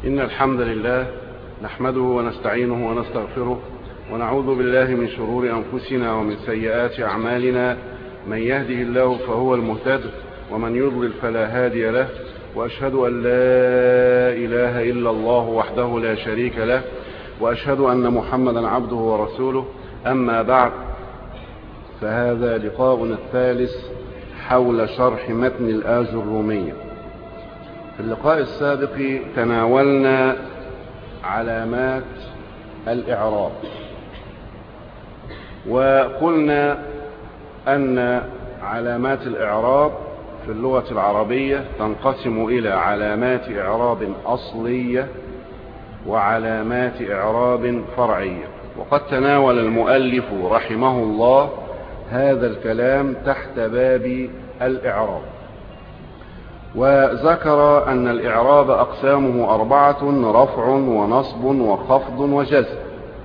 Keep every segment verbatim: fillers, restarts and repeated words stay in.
إن الحمد لله نحمده ونستعينه ونستغفره ونعوذ بالله من شرور أنفسنا ومن سيئات أعمالنا. من يهده الله فهو المهتد ومن يضلل فلا هادي له، وأشهد أن لا إله إلا الله وحده لا شريك له، وأشهد أن محمدا عبده ورسوله. أما بعد، فهذا لقاؤنا الثالث حول شرح متن الآجرومية. في اللقاء السابق تناولنا علامات الإعراب، وقلنا أن علامات الإعراب في اللغة العربية تنقسم إلى علامات إعراب أصلية وعلامات إعراب فرعية. وقد تناول المؤلف رحمه الله هذا الكلام تحت باب الإعراب، وذكر أن الإعراب أقسامه أربعة: رفع ونصب وخفض وجزم.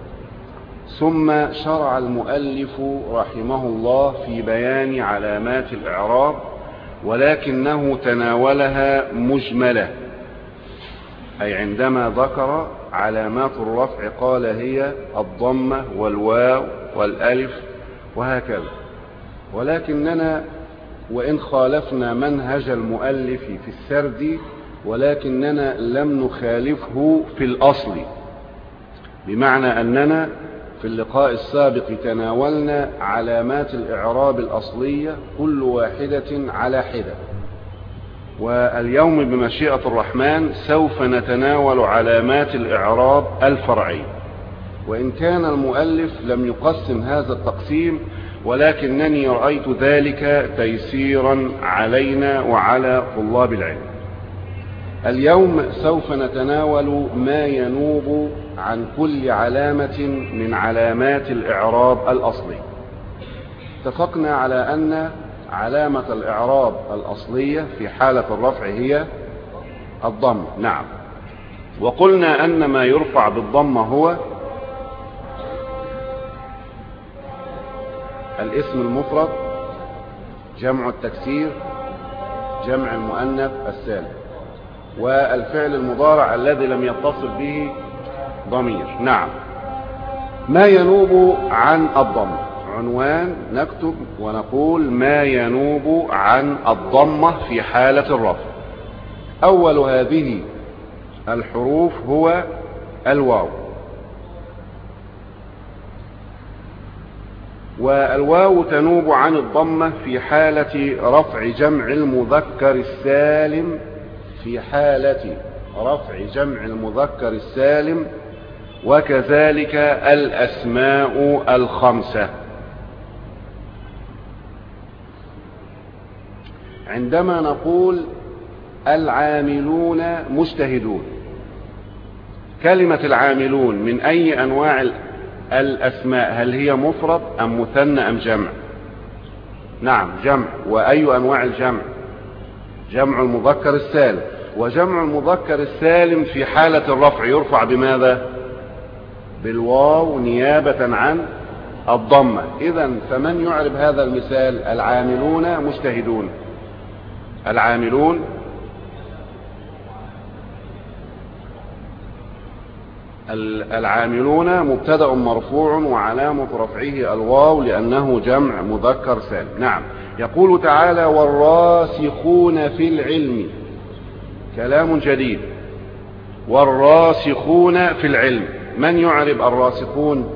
ثم شرع المؤلف رحمه الله في بيان علامات الإعراب، ولكنه تناولها مجملة، أي عندما ذكر علامات الرفع قال هي الضمة والواو والألف وهكذا. ولكننا وإن خالفنا منهج المؤلف في السرد، ولكننا لم نخالفه في الأصل، بمعنى أننا في اللقاء السابق تناولنا علامات الإعراب الأصلية كل واحدة على حدة، واليوم بمشيئة الرحمن سوف نتناول علامات الإعراب الفرعي. وإن كان المؤلف لم يقسم هذا التقسيم، ولكنني رأيت ذلك تيسيرا علينا وعلى طلاب العلم. اليوم سوف نتناول ما ينوب عن كل علامة من علامات الإعراب الأصلي. اتفقنا على أن علامة الإعراب الأصلية في حالة الرفع هي الضم. نعم. وقلنا أن ما يرفع بالضمة هو الاسم المفرد، جمع التكسير، جمع المؤنث السالم، والفعل المضارع الذي لم يتصل به ضمير. نعم. ما ينوب عن الضم عنوان نكتب ونقول ما ينوب عن الضمة في حالة الرفع. أول هذه الحروف هو الواو، والواو تنوب عن الضمة في حالة رفع جمع المذكر السالم في حالة رفع جمع المذكر السالم وكذلك الأسماء الخمسة. عندما نقول العاملون مجتهدون، كلمة العاملون من أي أنواع الأسماء؟ هل هي مفرد أم مثنى أم جمع؟ نعم جمع. وأي أنواع الجمع؟ جمع المذكر السالم. وجمع المذكر السالم في حالة الرفع يرفع بماذا؟ بالواو نيابة عن الضمة. إذن فمن يعرب هذا المثال؟ العاملون مجتهدون. العاملون العاملون مبتدأ مرفوع وعلامة رفعه الواو لأنه جمع مذكر سالم. نعم. يقول تعالى والراسخون في العلم، كلام جديد. والراسخون في العلم، من يعرب الراسخون؟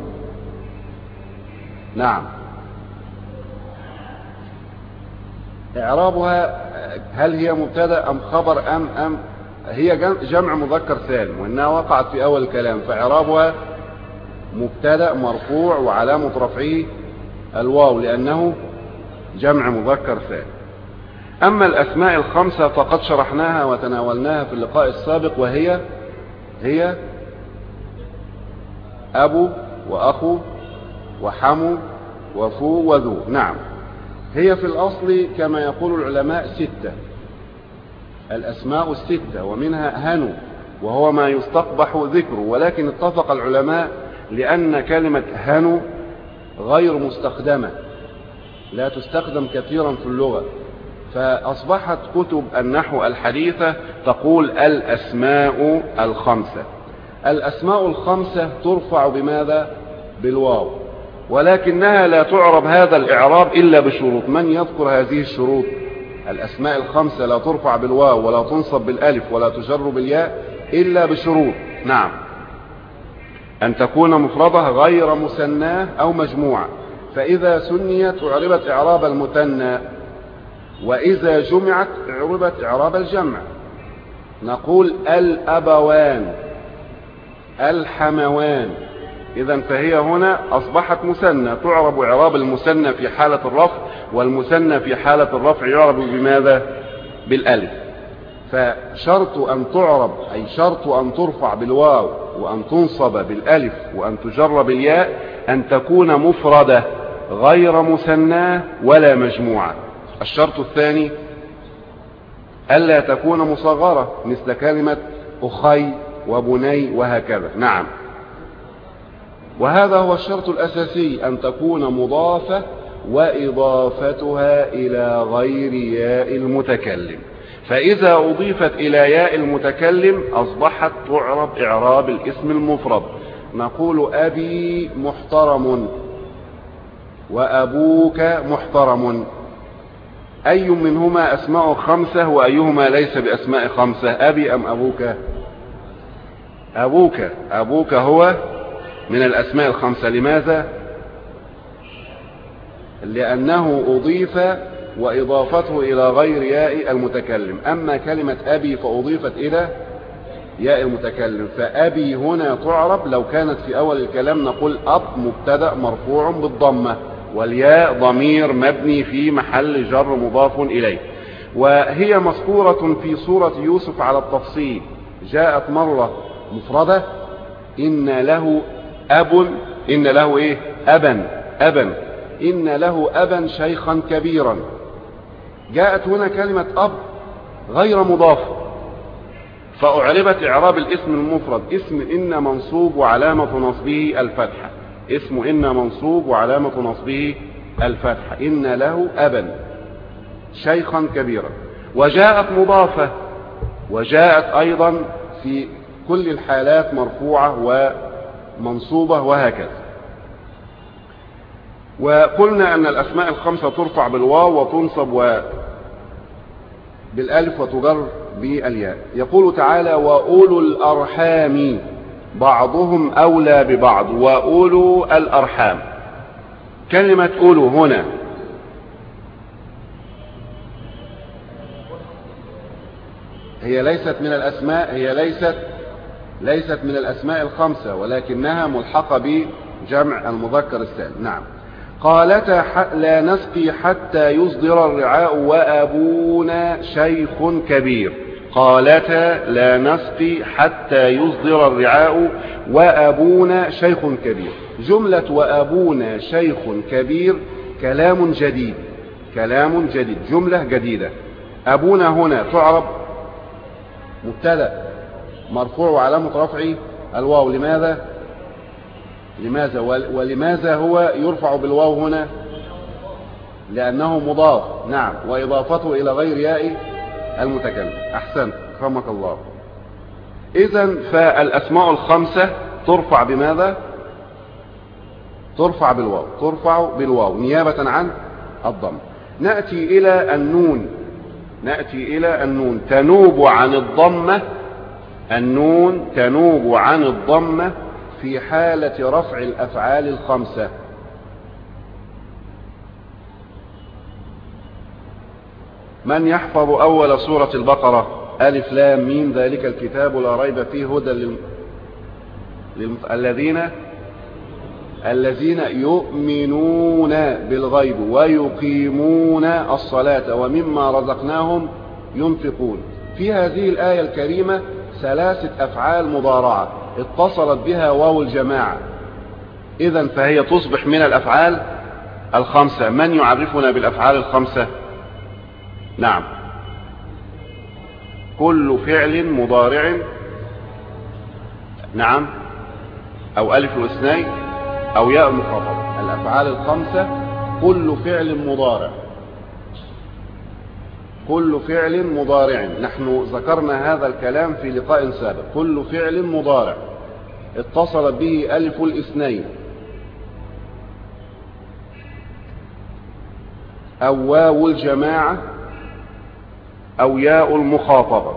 نعم. إعرابها هل هي مبتدأ أم خبر أم أم هي جمع مذكر سالم، وإنها وقعت في أول الكلام، فإعرابها مبتدأ مرفوع وعلامة رفعه الواو لأنه جمع مذكر سالم. أما الأسماء الخمسة فقد شرحناها وتناولناها في اللقاء السابق، وهي هي أبو وأخو وحمو وفو وذو. نعم. هي في الأصل كما يقول العلماء ستة، الأسماء الستة، ومنها هنو وهو ما يستقبح ذكره، ولكن اتفق العلماء لأن كلمة هنو غير مستخدمة، لا تستخدم كثيرا في اللغة، فأصبحت كتب النحو الحديثة تقول الأسماء الخمسة. الأسماء الخمسة ترفع بماذا؟ بالواو، ولكنها لا تعرب هذا الإعراب إلا بشروط. من يذكر هذه الشروط؟ الأسماء الخمسة لا ترفع بالواو ولا تنصب بالألف ولا تجر بالياء إلا بشروط. نعم، أن تكون مفردة غير مثناه أو مجموعة، فإذا سنيت أعربت إعراب المثنى، وإذا جمعت أعربت إعراب الجمع. نقول الأبوان، الحموان، إذا فهي هنا أصبحت مثنى، تعرب إعراب المثنى في حالة الرفع، والمثنى في حالة الرفع يعرب بماذا؟ بالألف. فشرط أن تعرب أي شرط أن ترفع بالواو وأن تنصب بالألف وأن تجر بالياء أن تكون مفردة غير مثناه ولا مجموعة. الشرط الثاني ألا تكون مصغرة مثل كلمة أخي وبني وهكذا. نعم، وهذا هو الشرط الأساسي، أن تكون مضافة وإضافتها إلى غير ياء المتكلم. فإذا أضيفت إلى ياء المتكلم أصبحت تعرب إعراب الاسم المفرد. نقول أبي محترم وأبوك محترم. أي منهما أسماء خمسة وأيهما ليس بأسماء خمسة؟ أبي أم أبوك؟ أبوك. أبوك هو من الأسماء الخمسة. لماذا؟ لأنه أضيف وإضافته إلى غير ياء المتكلم. أما كلمة أبي فأضيفت إلى ياء المتكلم، فأبي هنا تعرب لو كانت في أول الكلام نقول أب مبتدأ مرفوع بالضمة، والياء ضمير مبني في محل جر مضاف إليه. وهي مذكورة في سورة يوسف على التفصيل. جاءت مرة مفردة إن له أب، إن له إيه؟ أبا، أبا، إن له أبا شيخا كبيرا. جاءت هنا كلمة أب غير مضافة، فأعربت إعراب الاسم المفرد. اسم إن منصوب وعلامة نصبه الفتحة، اسم إن منصوب وعلامة نصبه الفتحة. إن له أبا شيخا كبيرا. وجاءت مضافة، وجاءت أيضا في كل الحالات مرفوعة ومنصوبة وهكذا. وقلنا أن الأسماء الخمسة ترفع بالواو وتنصب بالألف وتجر بالياء. يقول تعالى وأولو الأرحام بعضهم أولى ببعض. وأولو الأرحام، كلمة أولو هنا هي ليست من الأسماء، هي ليست ليست من الأسماء الخمسة، ولكنها ملحقة بجمع المذكر السالم. نعم. قالتا لا نسقي حتى يصدر الرعاء وأبونا شيخ كبير. قالتا لا نسقي حتى يصدر الرعاء وأبونا شيخ كبير. جملة وأبونا شيخ كبير كلام جديد، كلام جديد، جملة جديدة. أبونا هنا تعرب مبتدأ مرفوع وعلامة رفعه الواو. لماذا؟ لماذا ولماذا هو يرفع بالواو هنا؟ لأنه مضاف. نعم، وإضافته إلى غير ياء المتكلم. أحسنت، رحمك الله. إذن فالأسماء الخمسة ترفع بماذا؟ ترفع بالواو، ترفع بالواو نيابة عن الضم. نأتي إلى النون، نأتي إلى النون تنوب عن الضمة. النون تنوب عن الضمة في حالة رفع الأفعال الخمسة. من يحفظ أول سورة البقرة؟ ألف لام ميم ذلك الكتاب لا ريب فيه هدى لل... للم... الذين الذين يؤمنون بالغيب ويقيمون الصلاة ومما رزقناهم ينفقون. في هذه الآية الكريمة ثلاثة أفعال مضارعة اتصلت بها واو الجماعة، إذن فهي تصبح من الأفعال الخمسة. من يعرفنا بالأفعال الخمسة؟ نعم، كل فعل مضارع، نعم، أو ألف الاثنين أو ياء المخاطبة. الأفعال الخمسة كل فعل مضارع كل فعل مضارع، نحن ذكرنا هذا الكلام في لقاء سابق. كل فعل مضارع اتصلت به ألف الاثنين أو واو الجماعة أو ياء المخاطبة.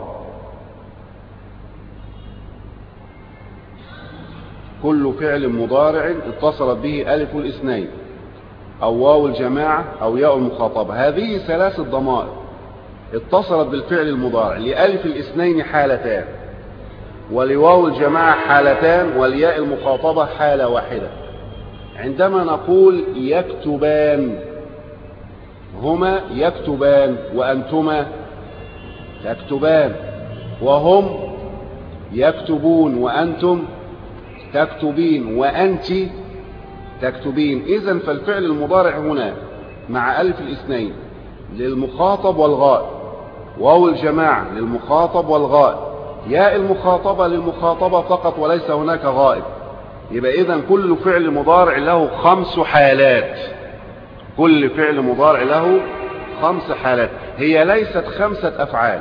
كل فعل مضارع اتصلت به ألف الاثنين أو واو الجماعة أو ياء المخاطبة. هذه ثلاث ضمائر اتصلت بالفعل المضارع، لألف الاثنين حالتان، ولواو الجماعة حالتان، ولياء المخاطبة حالة واحدة. عندما نقول يكتبان، هما يكتبان وأنتما تكتبان، وهم يكتبون وأنتم تكتبين، وأنت تكتبين. إذن فالفعل المضارع هنا مع ألف الاثنين للمخاطب والغائب، واو الجماعة للمخاطب والغائب، ياء المخاطبة للمخاطبة فقط وليس هناك غائب. يبقى إذن كل فعل مضارع له خمس حالات. كل فعل مضارع له خمس حالات، هي ليست خمسة أفعال،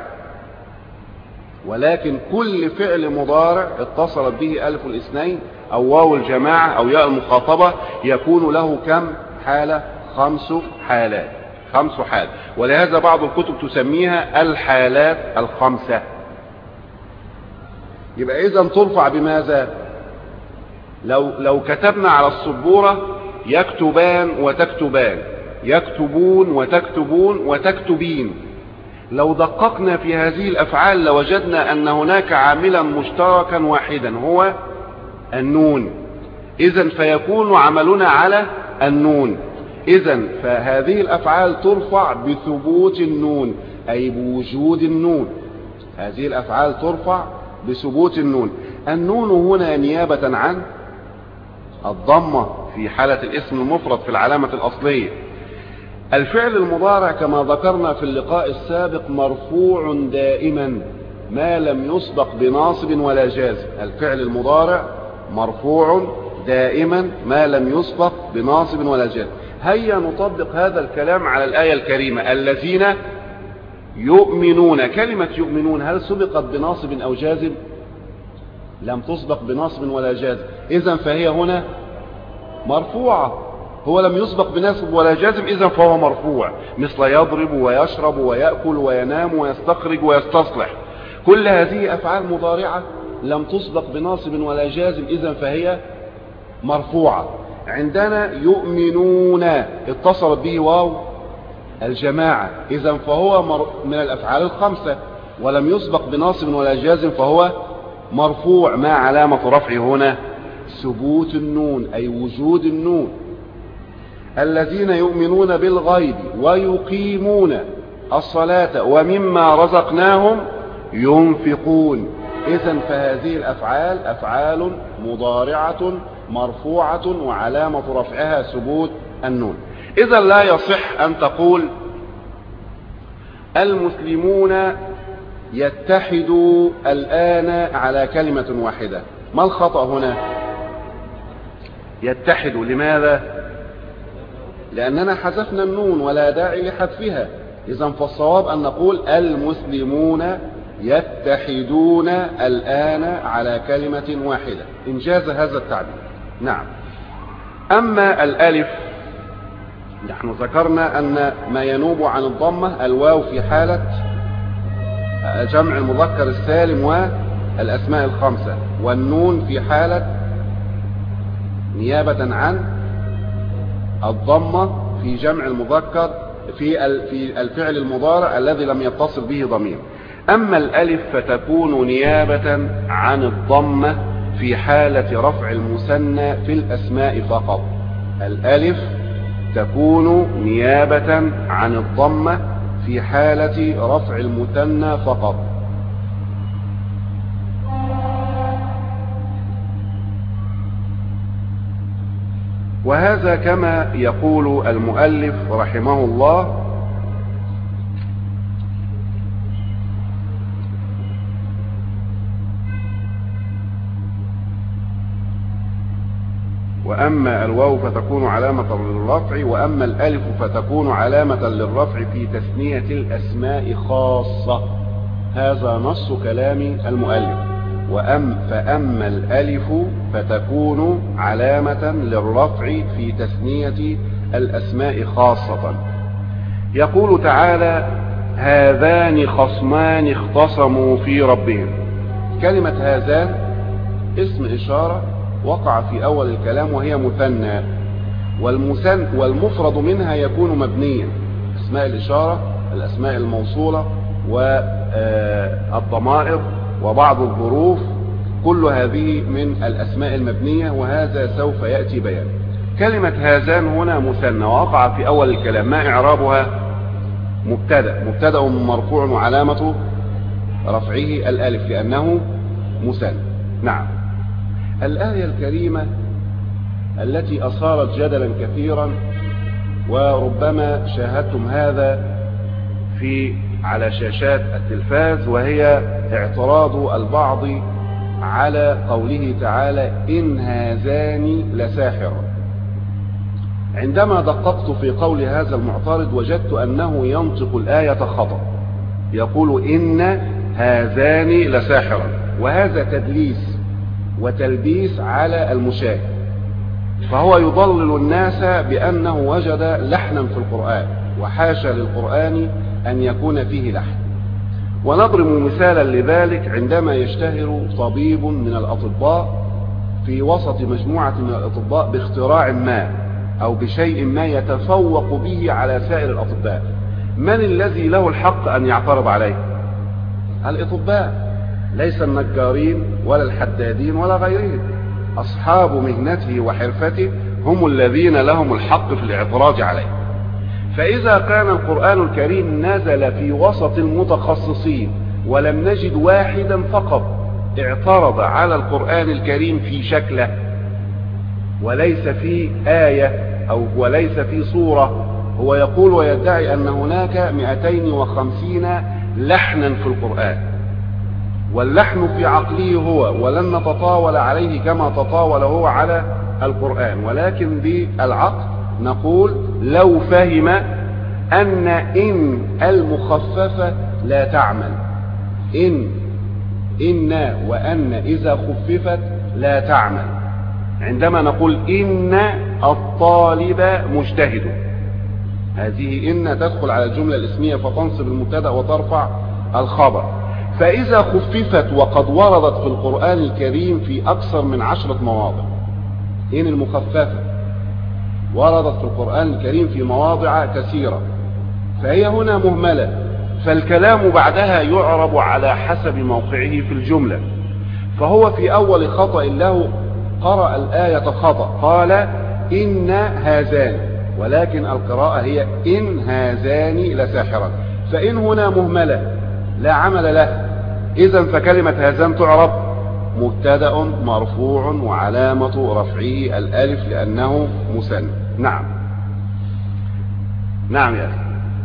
ولكن كل فعل مضارع اتصلت به ألف الاثنين أو واو الجماعة أو ياء المخاطبة يكون له كم حالة؟ خمس حالات. خمس حالات، ولهذا بعض الكتب تسميها الحالات الخمسة. يبقى إذن ترفع بماذا؟ لو, لو كتبنا على السبورة يكتبان وتكتبان، يكتبون وتكتبون وتكتبين، لو دققنا في هذه الأفعال لوجدنا أن هناك عاملا مشتركا واحدا هو النون. إذن فيكون عملنا على النون. إذن فهذه الأفعال ترفع بثبوت النون، أي بوجود النون. هذه الأفعال ترفع بثبوت النون. النون هنا نيابة عن الضمة في حالة الاسم المفرد في العلامة الأصلية. الفعل المضارع كما ذكرنا في اللقاء السابق مرفوع دائما ما لم يسبق بناصب ولا جازم. الفعل المضارع مرفوع دائما ما لم يسبق بناصب ولا جازم. هيا نطبق هذا الكلام على الآية الكريمة الذين يؤمنون. كلمة يؤمنون هل سبقت بناصب أو جازم؟ لم تسبق بناصب ولا جازم، إذن فهي هنا مرفوعة. هو لم يسبق بناصب ولا جازم، إذن فهو مرفوع، مثل يضرب ويشرب ويأكل وينام ويستخرج ويستصلح. كل هذه أفعال مضارعة لم تسبق بناصب ولا جازم، إذن فهي مرفوعة. عندنا يؤمنون اتصلت به واو الجماعة، إذن فهو من الأفعال الخمسة ولم يسبق بناصب ولا جازم، فهو مرفوع. ما علامة رفعه هنا؟ ثبوت النون، أي وجود النون. الذين يؤمنون بالغيب ويقيمون الصلاة ومما رزقناهم ينفقون. إذن فهذه الأفعال أفعال مضارعة مرفوعة وعلامة رفعها ثبوت النون. إذن لا يصح أن تقول المسلمون يتحدوا الآن على كلمة واحدة. ما الخطأ هنا؟ يتحدوا لماذا؟ لأننا حذفنا النون ولا داعي لحذفها. إذن فالصواب أن نقول المسلمون يتحدون الآن على كلمة واحدة، إنجاز هذا التعبير. نعم. أما الألف نحن ذكرنا أن ما ينوب عن الضمة الواو في حالة جمع المذكر السالم والأسماء الخمسة، والنون في حالة نيابة عن الضمة في جمع المذكر في في الفعل المضارع الذي لم يتصل به ضمير. أما الألف فتكون نيابة عن الضمة في حالة رفع المثنى في الأسماء فقط. الألف تكون نيابة عن الضمة في حالة رفع المثنى فقط. وهذا كما يقول المؤلف رحمه الله: وأما الواو فتكون علامة للرفع، وأما الألف فتكون علامة للرفع في تثنية الأسماء خاصة. هذا نص كلام المؤلف. وأم فأما الألف فتكون علامة للرفع في تثنية الأسماء خاصة. يقول تعالى: هذان خصمان اختصموا في ربهم. كلمة هذان اسم إشارة وقع في أول الكلام وهي مثنى، والمثنى والمفرد منها يكون مبنيا. اسماء الإشارة الأسماء الموصولة والضمائر وبعض الظروف كل هذه من الأسماء المبنية، وهذا سوف يأتي بيان. كلمة هذان هنا مثنى وقع في أول الكلام. ما إعرابها؟ مبتدأ مبتدأ مرفوع وعلامة رفعه الألف لأنه مثنى. نعم. الآية الكريمة التي أثارت جدلا كثيرا، وربما شاهدتم هذا في على شاشات التلفاز، وهي اعتراض البعض على قوله تعالى: إن هذان لساحران. عندما دققت في قول هذا المعترض وجدت أنه ينطق الآية خطأ. يقول: إن هذان لساحران، وهذا تدليس وتلبيس على المشاهد، فهو يضلل الناس بأنه وجد لحنا في القرآن، وحاشا للقرآن أن يكون فيه لحن. ونضرب مثالا لذلك عندما يشتهر طبيب من الأطباء في وسط مجموعة من الأطباء باختراع ما أو بشيء ما يتفوق به على سائر الأطباء. من الذي له الحق أن يعترض عليه؟ الأطباء، ليس النجارين ولا الحدادين ولا غيرهم. أصحاب مهنته وحرفته هم الذين لهم الحق في الاعتراض عليه. فإذا كان القرآن الكريم نزل في وسط المتخصصين ولم نجد واحدا فقط اعترض على القرآن الكريم في شكله، وليس في آية أو وليس في صورة، هو يقول ويدعي أن هناك مئتين وخمسين لحنا في القرآن، واللحن في عقله هو، ولن نتطاول عليه كما تطاول هو على القرآن، ولكن بالعقل نقول لو فهم أن إن المخففة لا تعمل، إن إن وأن إذا خففت لا تعمل. عندما نقول إن الطالب مجتهد، هذه إن تدخل على الجملة الاسمية فتنصب المبتدأ وترفع الخبر. فإذا خففت، وقد وردت في القرآن الكريم في أكثر من عشرة مواضع، إن المخففة وردت في القرآن الكريم في مواضع كثيرة، فهي هنا مهملة، فالكلام بعدها يعرب على حسب موقعه في الجملة. فهو في أول خطأ له قرأ الآية خطأ، قال إن هذان، ولكن القراءة هي إن هذان لساحران، فإن هنا مهملة لا عمل له، إذن فكلمة هذان تعرب مبتدأ مرفوع وعلامة رفعه الألف لأنه مثنى. نعم نعم يا أخي،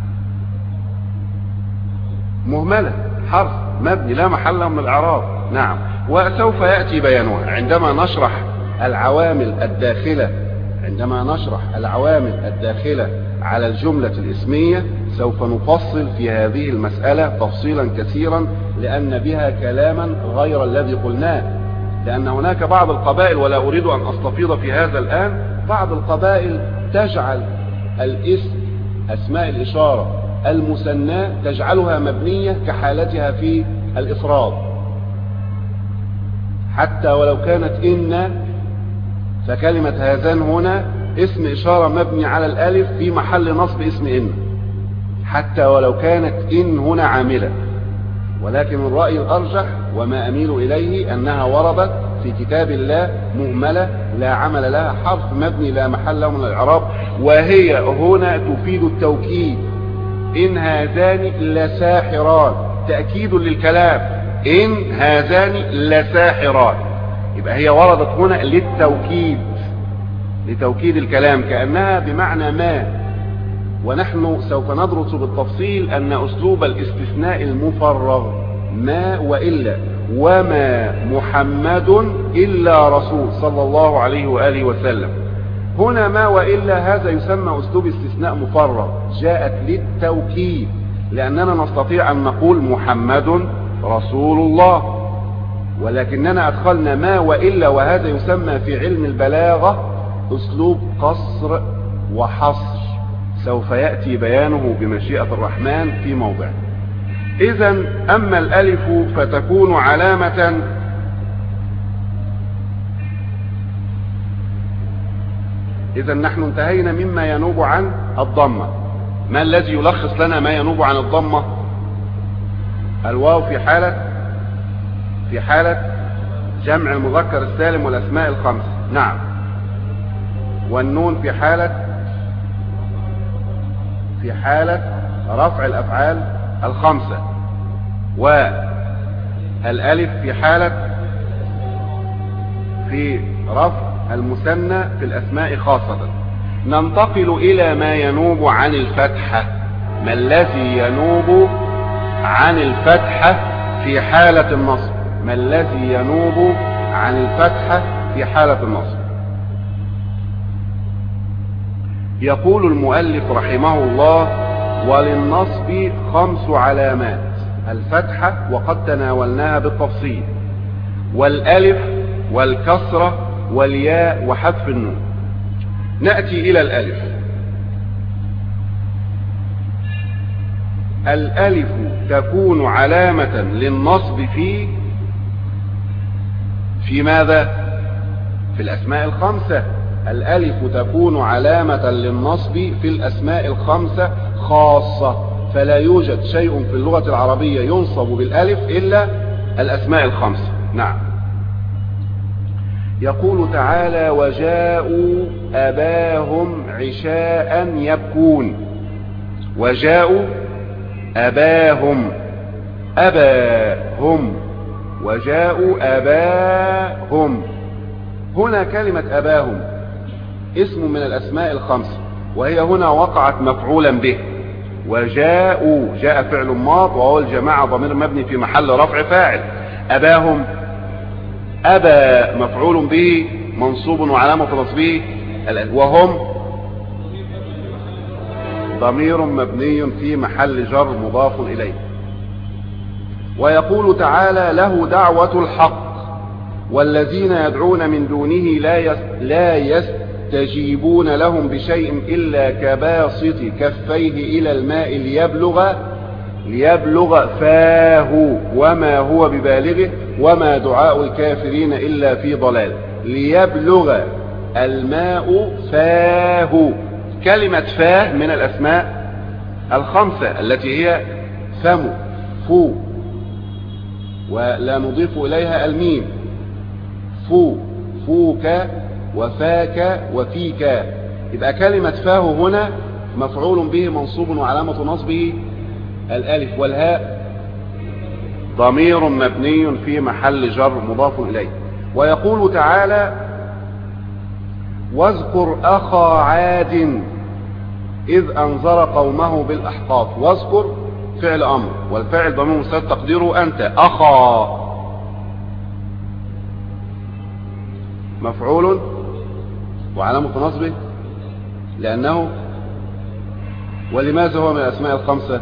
مهملة حرف مبني لا محل من الإعراب. نعم، وسوف يأتي بيانها عندما نشرح العوامل الداخلة عندما نشرح العوامل الداخلة على الجملة الاسمية. سوف نفصل في هذه المسألة تفصيلا كثيرا، لأن بها كلاما غير الذي قلناه، لأن هناك بعض القبائل، ولا أريد أن أستفيض في هذا الآن، بعض القبائل تجعل الاسم أسماء الإشارة المثنى تجعلها مبنية كحالتها في الإفراد، حتى ولو كانت إن، فكلمة هذان هنا اسم إشارة مبني على الألف في محل نصب اسم إن، حتى ولو كانت إن هنا عاملة. ولكن الرأي الأرجح وما أميل إليه أنها وردت في كتاب الله مهملة لا عمل لها، حرف مبني لا محل له من الإعراب، وهي هنا تفيد التوكيد. إن هذان لساحران، تأكيد للكلام، إن هذان لساحران، يبقى هي وردت هنا للتوكيد، لتوكيد الكلام، كأنها بمعنى ما. ونحن سوف ندرس بالتفصيل أن أسلوب الاستثناء المفرغ ما وإلا وما محمد إلا رسول صلى الله عليه وآله وسلم. هنا ما وإلا هذا يسمى أسلوب استثناء مفرغ، جاءت للتوكيد، لأننا نستطيع أن نقول محمد رسول الله، ولكننا أدخلنا ما وإلا، وهذا يسمى في علم البلاغة أسلوب قصر وحصر، سوف يأتي بيانه بمشيئة الرحمن في موضع. إذن أما الألف فتكون علامة إذن نحن انتهينا مما ينوب عن الضمة. ما الذي يلخص لنا ما ينوب عن الضمة؟ الواو في حالة في حالة جمع المذكر السالم والأسماء الخمسة، نعم. والنون في حالة في حالة رفع الأفعال الخمسة، والألف في حالة في رفع المثنى في الأسماء خاصة. ننتقل إلى ما ينوب عن الفتحة. ما الذي ينوب عن الفتحة في حالة النصب؟ ما الذي ينوب عن الفتحة في حالة النصب؟ يقول المؤلف رحمه الله: وللنصب خمس علامات: الفتحة وقد تناولناها بالتفصيل، والألف والكسرة والياء وحذف النون. نأتي إلى الألف. الألف تكون علامة للنصب في في ماذا؟ في الأسماء الخمسة. الألف تكون علامة للنصب في الأسماء الخمسة خاصة، فلا يوجد شيء في اللغة العربية ينصب بالألف إلا الأسماء الخمسة. نعم. يقول تعالى: وجاءوا أباهم عشاء يبكون. وجاءوا أباهم، أباهم، وجاءوا أباهم. هنا كلمة أباهم اسم من الأسماء الخمسة، وهي هنا وقعت مفعولا به. وجاءوا، جاء فعل ماض وهو الجماعة ضمير مبني في محل رفع فاعل. أباهم، أبا مفعول به منصوب وعلامة نصبه، وهم ضمير مبني في محل جر مضاف إليه. ويقول تعالى: له دعوة الحق والذين يدعون من دونه لا لا يستجيبون لهم بشيء إلا كباسط كفيه إلى الماء ليبلغ ليبلغ فاه وما هو ببالغه وما دعاء الكافرين إلا في ضلال. ليبلغ الماء فاه. كلمة فاه من الأسماء الخمسة التي هي فم، فو، ولا نضيف إليها الميم. فو، فوك، وفاك، وفيك. يبقى كلمة فاه هنا مفعول به منصوب وعلامة نصبه الألف، والهاء ضمير مبني في محل جر مضاف إليه. ويقول تعالى: واذكر أخا عاد إذ أنذر قومه بالأحقاف. واذكر فعل أمر، والفاعل ضمير مستتر تقديره أنت. أخا مفعول وعلامة نصبه لأنه، ولماذا هو من الأسماء الخمسة؟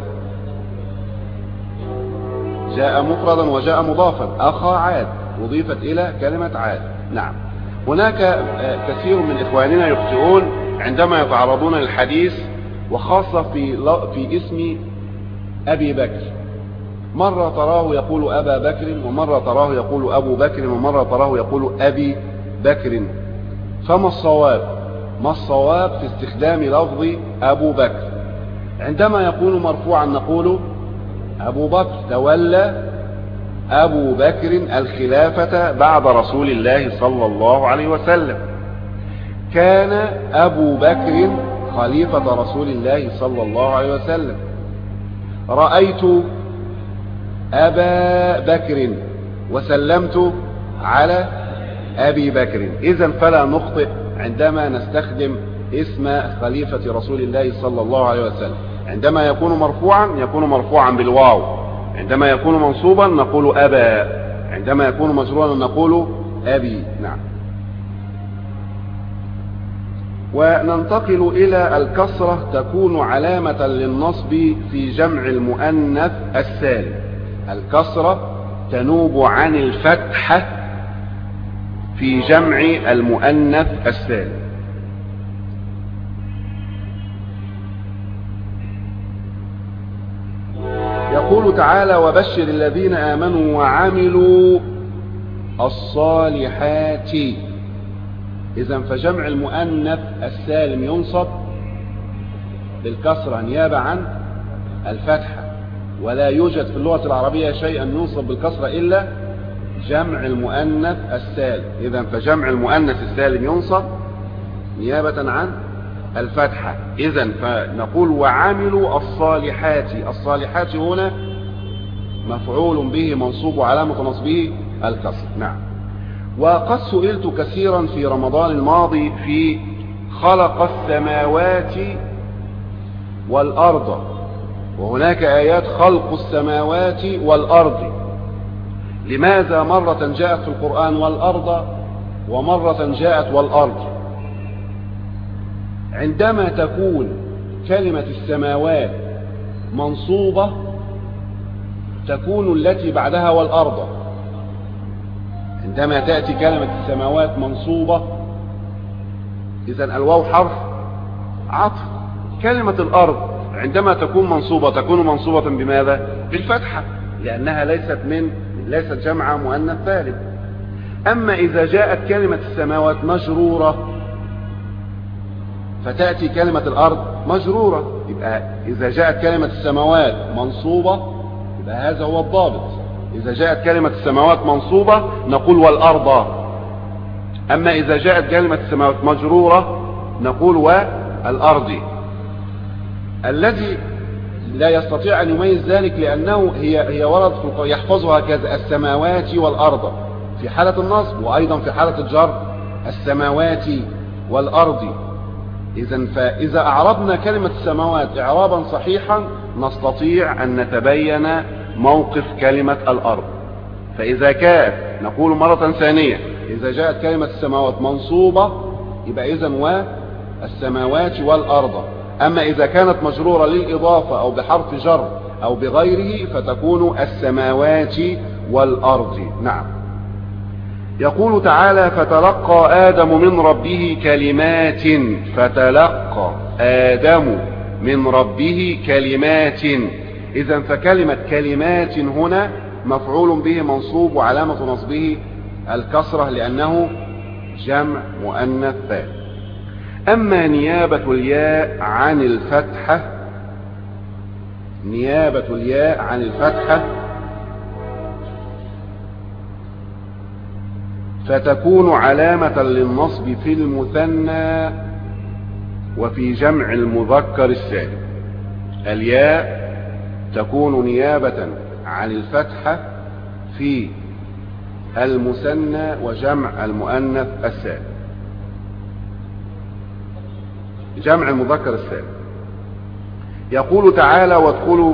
جاء مفردا وجاء مضافا. أخا عاد أضيفت إلى كلمة عاد. نعم. هناك كثير من إخواننا يخطئون عندما يتعرضون للحديث، وخاصة في في اسم أبي بكر. مرة تراه يقول أبا بكر، ومرة تراه يقول أبو بكر، ومرة تراه يقول أبي بكر. فما الصواب؟ ما الصواب في استخدام لفظ أبو بكر؟ عندما يكون مرفوعا نقول أبو بكر تولى أبو بكر الخلافة بعد رسول الله صلى الله عليه وسلم. كان أبو بكر خليفة رسول الله صلى الله عليه وسلم. رأيت أبا بكر وسلمت على أبي بكر. إذن فلا نخطئ عندما نستخدم اسم خليفة رسول الله صلى الله عليه وسلم. عندما يكون مرفوعا يكون مرفوعا بالواو، عندما يكون منصوبا نقول أبا عندما يكون مجرورا نقول أبي. نعم. وننتقل إلى الكسرة تكون علامة للنصب في جمع المؤنث السالم. الكسرة تنوب عن الفتحة في جمع المؤنث السالم. يقول تعالى وبشر الذين آمنوا وعملوا الصالحات. إذن فجمع المؤنث السالم ينصب بالكسرة نيابة عن الفتحة، ولا يوجد في اللغة العربية شيء ينصب بالكسرة إلا جمع المؤنث السالم. إذن فجمع المؤنث السالم ينصب نيابة عن الفتحة. إذن فنقول وعملوا الصالحات. الصالحات هنا مفعول به منصوب وعلامة نصبه الكسر. نعم. وقد سئلت كثيرا في رمضان الماضي في خلق السماوات والأرض، وهناك آيات خلق السماوات والأرض، لماذا مرة جاءت في القرآن والأرض ومرة جاءت والأرض؟ عندما تكون كلمة السماوات منصوبة تكون التي بعدها والأرض. عندما تأتي كلمة السماوات منصوبة إذن الواو حرف عطف. كلمة الأرض عندما تكون منصوبة تكون منصوبة بماذا؟ بالفتحة، لأنها ليست من ليست جمع مؤنث سالم. أما إذا جاءت كلمة السماوات مجرورة فتأتي كلمة الأرض مجرورة، يبقى إذا جاءت كلمة السماوات منصوبة يبقى هذا هو الضابط. إذا جاءت كلمة السماوات منصوبة نقول والأرض، أما إذا جاءت كلمة السماوات مجرورة نقول والأرض. الذي لا يستطيع أن يميز ذلك لأنه هي هي ورد في يحفظها كذا السماوات والأرض في حالة النصب، وأيضا في حالة الجر السماوات والأرض. إذن فإذا أعربنا كلمة السماوات إعرابا صحيحا نستطيع أن نتبين موقف كلمة الأرض. فإذا كانت نقول مرة ثانية إذا جاءت كلمة السماوات منصوبة يبقى إذن والسماوات والأرض. أما إذا كانت مجرورة للإضافة أو بحرف جر أو بغيره فتكون السماوات والأرض. نعم. يقول تعالى فتلقى آدم من ربه كلمات. فتلقى آدم من ربه كلمات. إذن فكلمة كلمات هنا مفعول به منصوب وعلامة نصبه الكسرة لأنه جمع مؤنث سالم. أما نيابة الياء عن الفتحة نيابة الياء عن الفتحة فتكون علامة للنصب في المثنى وفي جمع المذكر السالم. الياء تكون نيابة عن الفتحة في المثنى وجمع المؤنث السالم. جمع المذكر السالم. يقول تعالى وادخلوا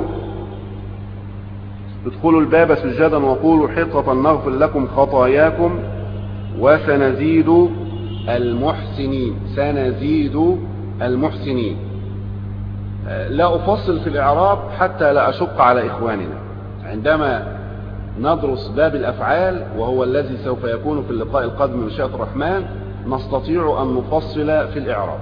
ادخلوا الباب سجدا وقولوا حطة نغفر لكم خطاياكم وسنزيد المحسنين. سنزيد المحسنين. لا أفصل في الإعراب حتى لا أشق على إخواننا. عندما ندرس باب الأفعال وهو الذي سوف يكون في اللقاء القادم من شاء الرحمن نستطيع أن نفصل في الإعراب،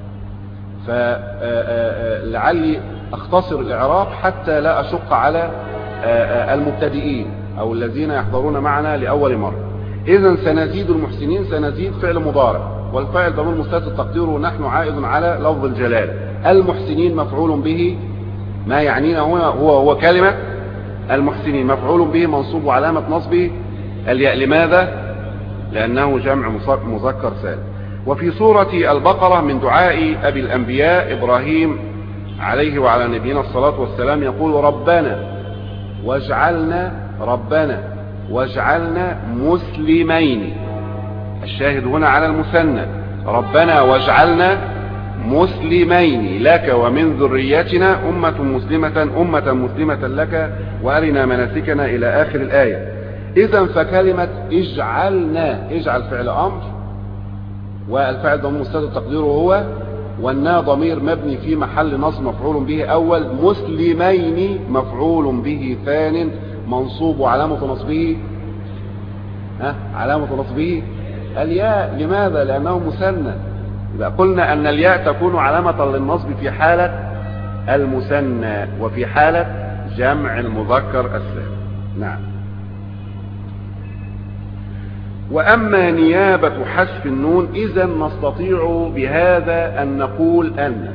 فلعلي أختصر الإعراب حتى لا أشق على المبتدئين أو الذين يحضرون معنا لأول مرة. إذن سنزيد المحسنين. سنزيد فعل مضارع والفاعل ضمير مستتر تقديره نحن عائد على لفظ الجلالة. المحسنين مفعول به ما يعنينا هنا هو هو كلمة المحسنين مفعول به منصوب وعلامة نصبه الياء. لماذا؟ لأنه جمع مذكر سالم. وفي سورة البقرة من دعاء أبي الأنبياء إبراهيم عليه وعلى نبينا الصلاة والسلام يقول ربنا واجعلنا ربنا واجعلنا مسلمين. الشاهد هنا على المثنى ربنا واجعلنا مسلمين لك ومن ذريتنا أمة مسلمة أمة مسلمة لك وأرنا مناسكنا إلى آخر الآية. إذا فكلمة اجعلنا، اجعل فعل أمر، والفعل ضمير مستتر تقديره هو، والنا ضمير مبني في محل نصب مفعول به أول، مسلمين مفعول به ثان منصوب وعلامة نصبه ها علامة نصبه الياء. لماذا؟ لأنه مثنى. يبقى قلنا أن الياء تكون علامة للنصب في حالة المثنى وفي حالة جمع المذكر السالم. نعم. وأما نيابة حذف النون إذا نستطيع بهذا أن نقول أن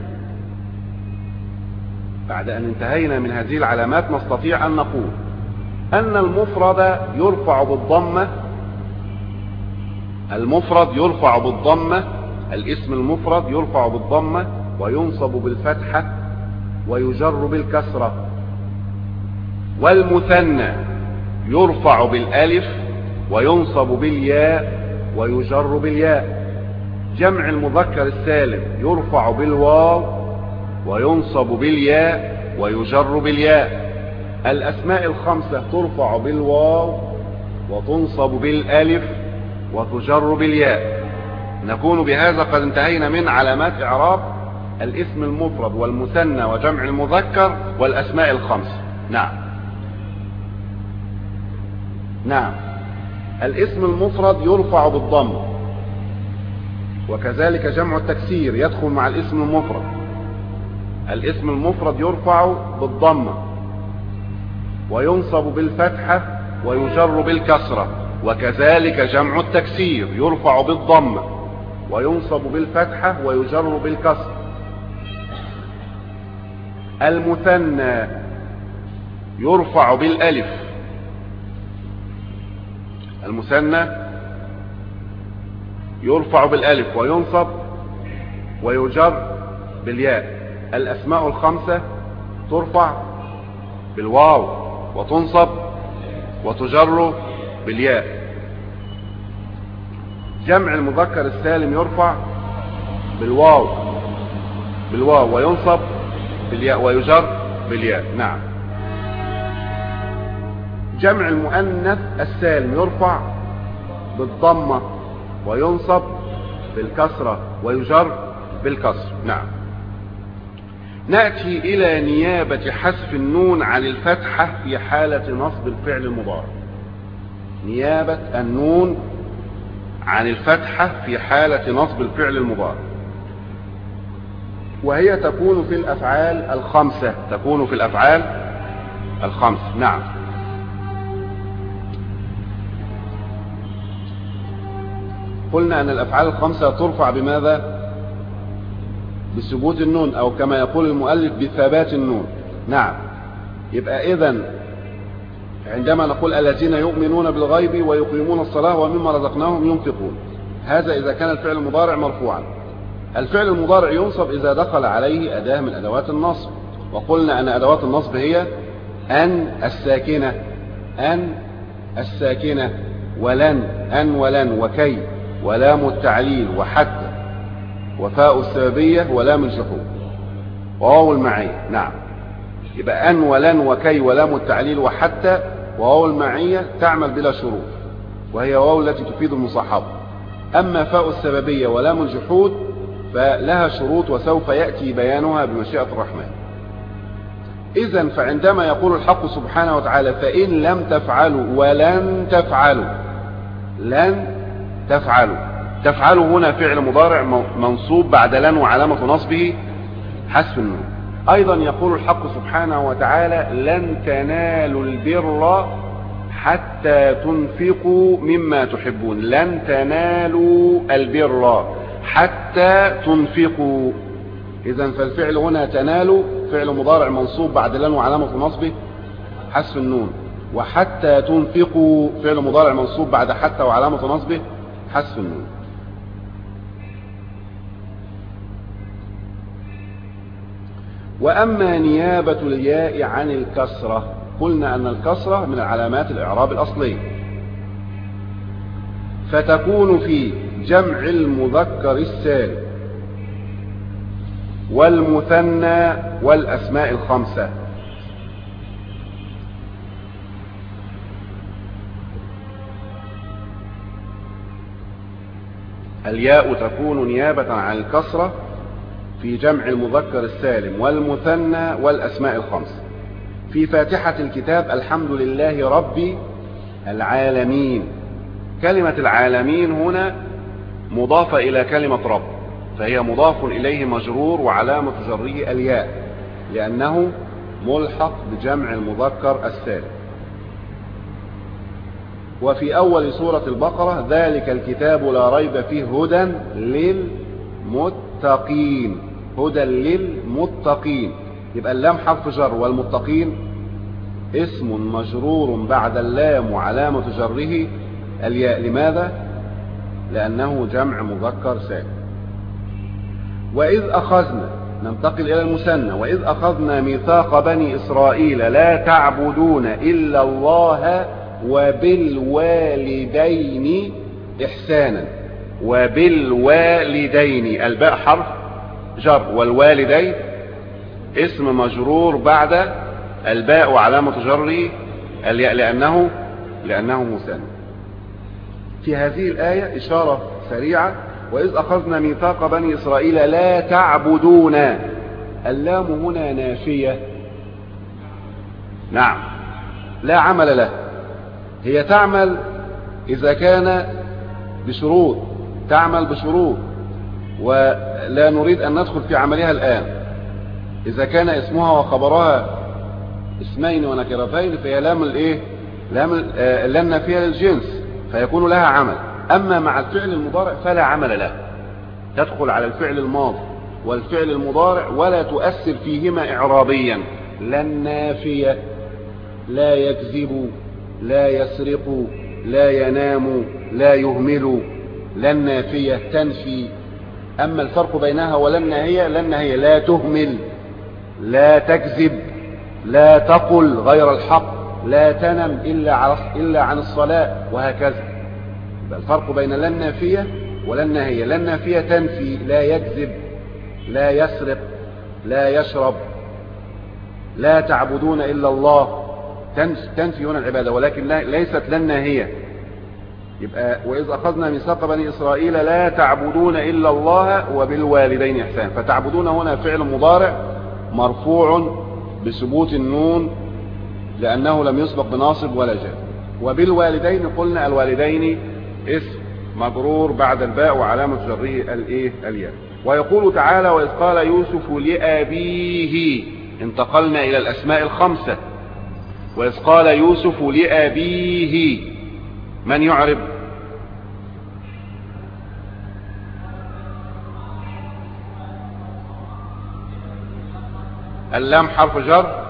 بعد أن انتهينا من هذه العلامات نستطيع أن نقول أن المفرد يرفع بالضمة، المفرد يرفع بالضمة، الاسم المفرد يرفع بالضمة وينصب بالفتحة ويجر بالكسرة، والمثنى يرفع بالالف وينصب بالياء ويجر بالياء. جمع المذكر السالم يرفع بالواو وينصب بالياء ويجر بالياء. الاسماء الخمسة ترفع بالواو وتنصب بالالف وتجر بالياء. نكون بهذا قد انتهينا من علامات اعراب الاسم المفرد والمثنى وجمع المذكر والاسماء الخمسة. نعم. نعم. الاسم المفرد يرفع بالضم، وكذلك جمع التكسير يدخل مع الاسم المفرد. الاسم المفرد يرفع بالضمة وينصب بالفتحة ويجر بالكسرة، وكذلك جمع التكسير يرفع بالضمة وينصب بالفتحة ويجر بالكسرة. المثنى يرفع بالالف، المثنى يرفع بالالف وينصب ويجر بالياء. الاسماء الخمسة ترفع بالواو وتنصب وتجر بالياء. جمع المذكر السالم يرفع بالواو بالواو وينصب بالياء ويجر بالياء. نعم. جمع المؤنث السالم يرفع بالضمة وينصب بالكسرة ويجر بالكسر. نعم. نأتي إلى نيابة حذف النون عن الفتحة في حالة نصب الفعل المضارع. نيابة النون عن الفتحة في حالة نصب الفعل المضارع، وهي تكون في الأفعال الخمسة، تكون في الأفعال الخمسة. نعم. قلنا أن الأفعال الخمسة ترفع بماذا؟ بثبوت النون، أو كما يقول المؤلف بثبات النون. نعم. يبقى إذن عندما نقول الذين يؤمنون بالغيب ويقيمون الصلاة ومما رزقناهم ينفقون، هذا إذا كان الفعل المضارع مرفوعا. الفعل المضارع ينصب إذا دخل عليه أداة من أدوات النصب، وقلنا أن أدوات النصب هي أن الساكنة، أن الساكنة، ولن، أن ولن، وكي، ولام التعليل، وحتى، وفاء السببية، ولام الجحود، وواو المعية. نعم. يبقى أن ولن وكي ولام التعليل وحتى وواو المعية تعمل بلا شروط، وهي واو التي تفيد المصاحبة. أما فاء السببية ولام الجحود فلها شروط وسوف يأتي بيانها بمشيئة الرحمن. إذن فعندما يقول الحق سبحانه وتعالى فإن لم تفعلوا ولن تفعلوا، لن تفعلوا، تفعلوا هنا فعل مضارع منصوب بعد لن وعلامة نصبه حذف النون. أيضا يقول الحق سبحانه وتعالى لن تنالوا البر حتى تنفقوا مما تحبون، لن تنالوا البر حتى تنفقوا. إذن فالفعل هنا تنالوا فعل مضارع منصوب بعد لن وعلامة نصبه حذف النون، وحتى تنفقوا فعل مضارع منصوب بعد حتى وعلامة نصبه حذف النون. وأما نيابة الياء عن الكسرة، قلنا أن الكسرة من علامات الإعراب الأصلية، فتكون في جمع المذكر السالم والمثنى والأسماء الخمسة. الياء تكون نيابة عن الكسرة في جمع المذكر السالم والمثنى والأسماء الخمس. في فاتحة الكتاب الحمد لله رب العالمين. كلمة العالمين هنا مضافة إلى كلمة رب، فهي مضاف إليه مجرور وعلامة جره الياء لأنه ملحق بجمع المذكر السالم. وفي أول سورة البقرة ذلك الكتاب لا ريب فيه هدى للمتقين. هدى للمتقين، يبقى اللام حرف جر والمتقين اسم مجرور بعد اللام وعلامة جره الياء. لماذا؟ لأنه جمع مذكر سالم. وإذ أخذنا، ننتقل إلى المثنى. وإذ أخذنا ميثاق بني إسرائيل لا تعبدون إلا الله وبالوالدين إحسانا. وبالوالدين، الباء حرف جر والوالدين اسم مجرور بعد الباء وعلامة جره الياء لأنه لأنه مثنى. في هذه الآية إشارة سريعة. وإذ أخذنا ميثاق بني إسرائيل لا تعبدون، اللام هنا نافية. نعم، لا عمل له. هي تعمل إذا كان بشروط، تعمل بشروط ولا نريد أن ندخل في عملها الآن. إذا كان اسمها وخبرها اسمين ونكرتين فهي لام الايه؟ لام اللام نافية للجنس فيكون لها عمل. أما مع الفعل المضارع فلا عمل له، تدخل على الفعل الماضي والفعل المضارع ولا تؤثر فيهما إعرابيا. لا النافية، لا يكذب، لا يسرق، لا ينام، لا يهمل. لا النافية تنفي. أما الفرق بينها ولا الناهية، لا الناهية لا تهمل، لا تكذب، لا تقل غير الحق، لا تنم إلا إلا عن الصلاة، وهكذا. الفرق بين لا النافية ولا الناهية. لا النافية تنفي، لا يكذب، لا يسرق، لا يشرب. لا تعبدون إلا الله، تنفي هنا العبادة، ولكن ليست لا الناهية. يبقى وإذ أخذنا ميثاق بني إسرائيل لا تعبدون إلا الله وبالوالدين إحسان. فتعبدون هنا فعل مضارع مرفوع بثبوت النون لأنه لم يسبق بناصب ولا جاء. وبالوالدين قلنا الوالدين اسم مجرور بعد الباء وعلامة جره الايه؟ الياء. ويقول تعالى وإذ قال يوسف لأبيه، انتقلنا إلى الأسماء الخمسة. وإذ قال يوسف لأبيه، من يعرب؟ اللام حرف جر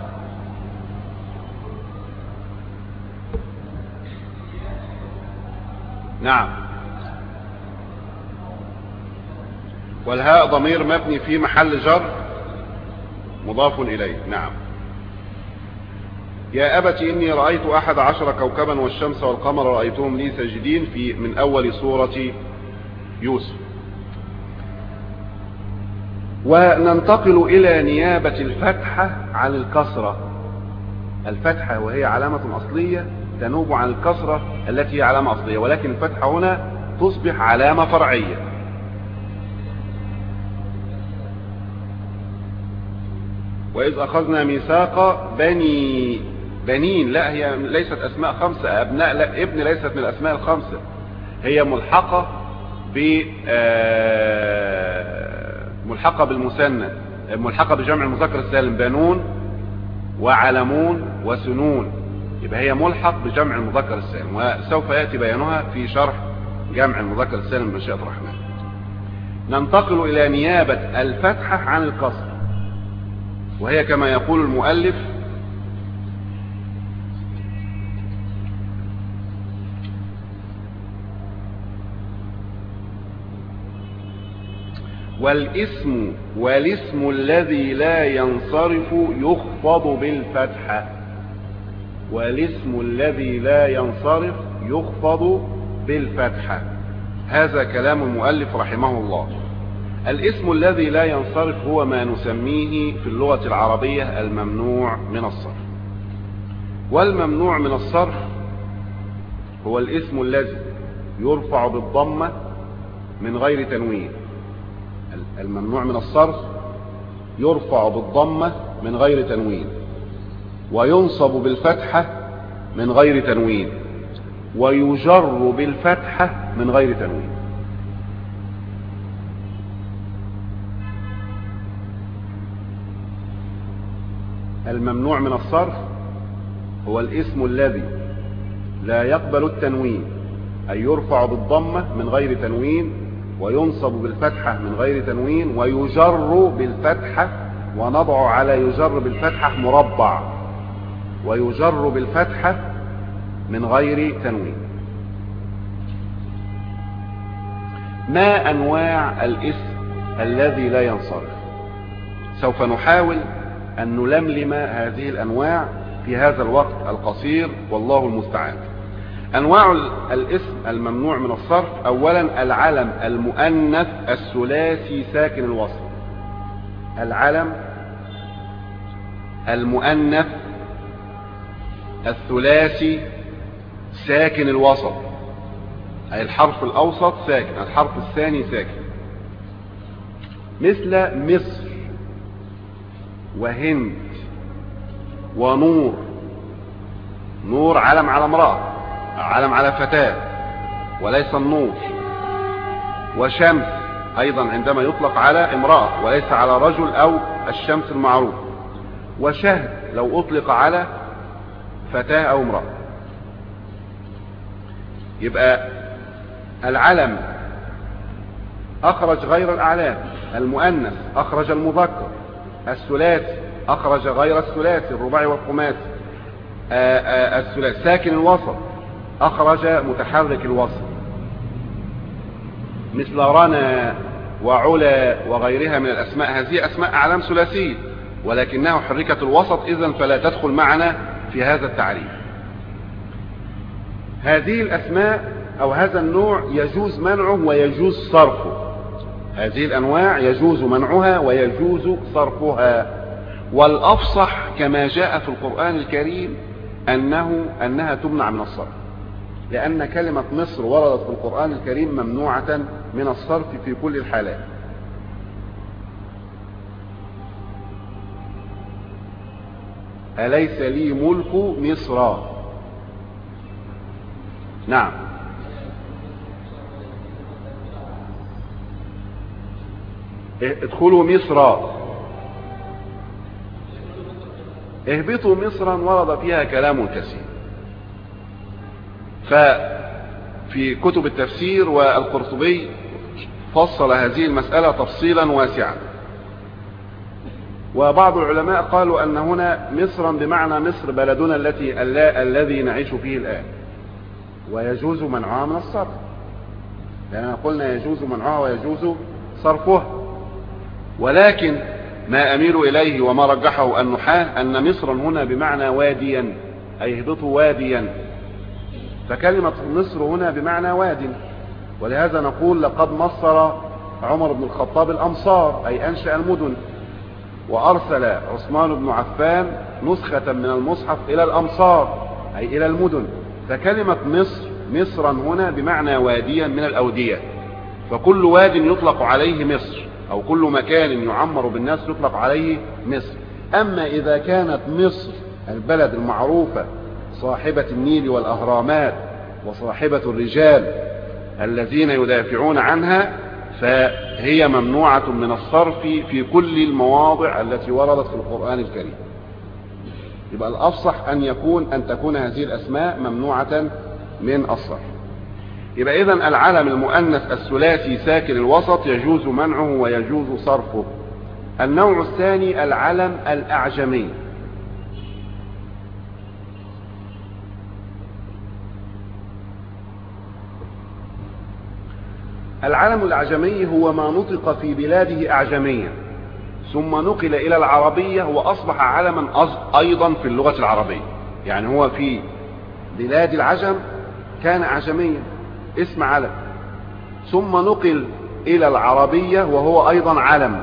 نعم، والهاء ضمير مبني في محل جر مضاف إليه. نعم. يا أبت إني رأيت أحد عشر كوكبا والشمس والقمر رأيتهم لي ساجدين، في من أول سورة يوسف. وننتقل إلى نيابة الفتحة عن الكسرة. الفتحة وهي علامة أصلية تنوب عن الكسرة التي هي علامة أصلية، ولكن الفتحة هنا تصبح علامة فرعية. وإذ أخذنا ميثاق بني بنين، لا هي ليست أسماء خمسة. أبناء لا، ابن ليست من الأسماء الخمسة، هي ملحقة ب ملحقة بالمثنى، ملحقة بجمع المذكر السالم، بنون وعلمون وسنون. يبقى هي ملحق بجمع المذكر السالم، وسوف يأتي بيانها في شرح جمع المذكر السالم بمشيئة الرحمن. ننتقل إلى نيابة الفتحة عن الكسر، وهي كما يقول المؤلف والاسم والاسم الذي لا ينصرف يخفض بالفتحة. والاسم الذي لا ينصرف يخفض بالفتحة. هذا كلام المؤلف رحمه الله. الاسم الذي لا ينصرف هو ما نسميه في اللغة العربية الممنوع من الصرف. والممنوع من الصرف هو الاسم الذي يرفع بالضمة من غير تنوين. الممنوع من الصرف يرفع بالضمة من غير تنوين، وينصب بالفتحة من غير تنوين، ويجر بالفتحة من غير تنوين. الممنوع من الصرف هو الاسم الذي لا يقبل التنوين، أي يرفع بالضمة من غير تنوين، وينصب بالفتحة من غير تنوين، ويجر بالفتحة، ونضع على يجر بالفتحة مربع، ويجر بالفتحة من غير تنوين. ما أنواع الاسم الذي لا ينصرف؟ سوف نحاول أن نلملم هذه الأنواع في هذا الوقت القصير، والله المستعان. أنواع الاسم الممنوع من الصرف: أولا العلم المؤنث الثلاثي ساكن الوسط. العلم المؤنث الثلاثي ساكن الوسط، أي الحرف الأوسط ساكن، الحرف الثاني ساكن، مثل مصر وهند ونور. نور علم على امرأة، علم على فتاة وليس النور. وشمس أيضا عندما يطلق على امرأة وليس على رجل أو الشمس المعروف. وشهد لو أطلق على فتاة أو امرأة. يبقى العلم أخرج غير الأعلام، المؤنث أخرج المذكر، الثلاثي أخرج غير الثلاثي الرباعي والخماسي، الثلاثي ساكن الوسط أخرج متحرك الوسط، مثل رنا وعلا وغيرها من الأسماء. هذه أسماء أعلام ثلاثية ولكنها حركت الوسط، إذن فلا تدخل معنا في هذا التعريف. هذه الأسماء أو هذا النوع يجوز منعه ويجوز صرفه. هذه الأنواع يجوز منعها ويجوز صرفها. والأفصح كما جاء في القرآن الكريم أنه أنها تمنع من الصرف، لأن كلمة مصر وردت في القرآن الكريم ممنوعة من الصرف في كل الحالات. أليس لي ملك مصر؟ نعم. ادخلوا مصر، اهبطوا مصرا ورد فيها كلام كثير. ففي كتب التفسير والقرطبي فصل هذه المسألة تفصيلا واسعا. وبعض العلماء قالوا أن هنا مصرا بمعنى مصر بلدنا التي الذي نعيش فيه الآن، ويجوز منعها من الصرف، لأننا قلنا يجوز منعها ويجوز صرفها. ولكن ما أميل إليه وما رجحه النحاة أن مصرا هنا بمعنى واديا، أي اهبطوا واديا، فكلمة مصر هنا بمعنى واد. ولهذا نقول لقد مصر عمر بن الخطاب الأمصار، أي أنشأ المدن، وأرسل عثمان بن عفان نسخة من المصحف إلى الأمصار أي إلى المدن. فكلمة مصر مصرا هنا بمعنى واديا من الأودية، فكل واد يطلق عليه مصر، أو كل مكان يعمر بالناس يطلق عليه مصر. أما إذا كانت مصر البلد المعروفة صاحبة النيل والأهرامات وصاحبة الرجال الذين يدافعون عنها، فهي ممنوعة من الصرف في كل المواضع التي وردت في القرآن الكريم. يبقى الأفصح أن يكون أن تكون هذه الأسماء ممنوعة من الصرف. يبقى إذن العلم المؤنث الثلاثي ساكن الوسط يجوز منعه ويجوز صرفه. النوع الثاني العلم الأعجمي. العلم الأعجمي هو ما نطق في بلاده أعجميا ثم نقل إلى العربية وأصبح علما أيضا في اللغة العربية. يعني هو في بلاد العجم كان أعجميا اسم علم، ثم نقل إلى العربية وهو أيضا علم.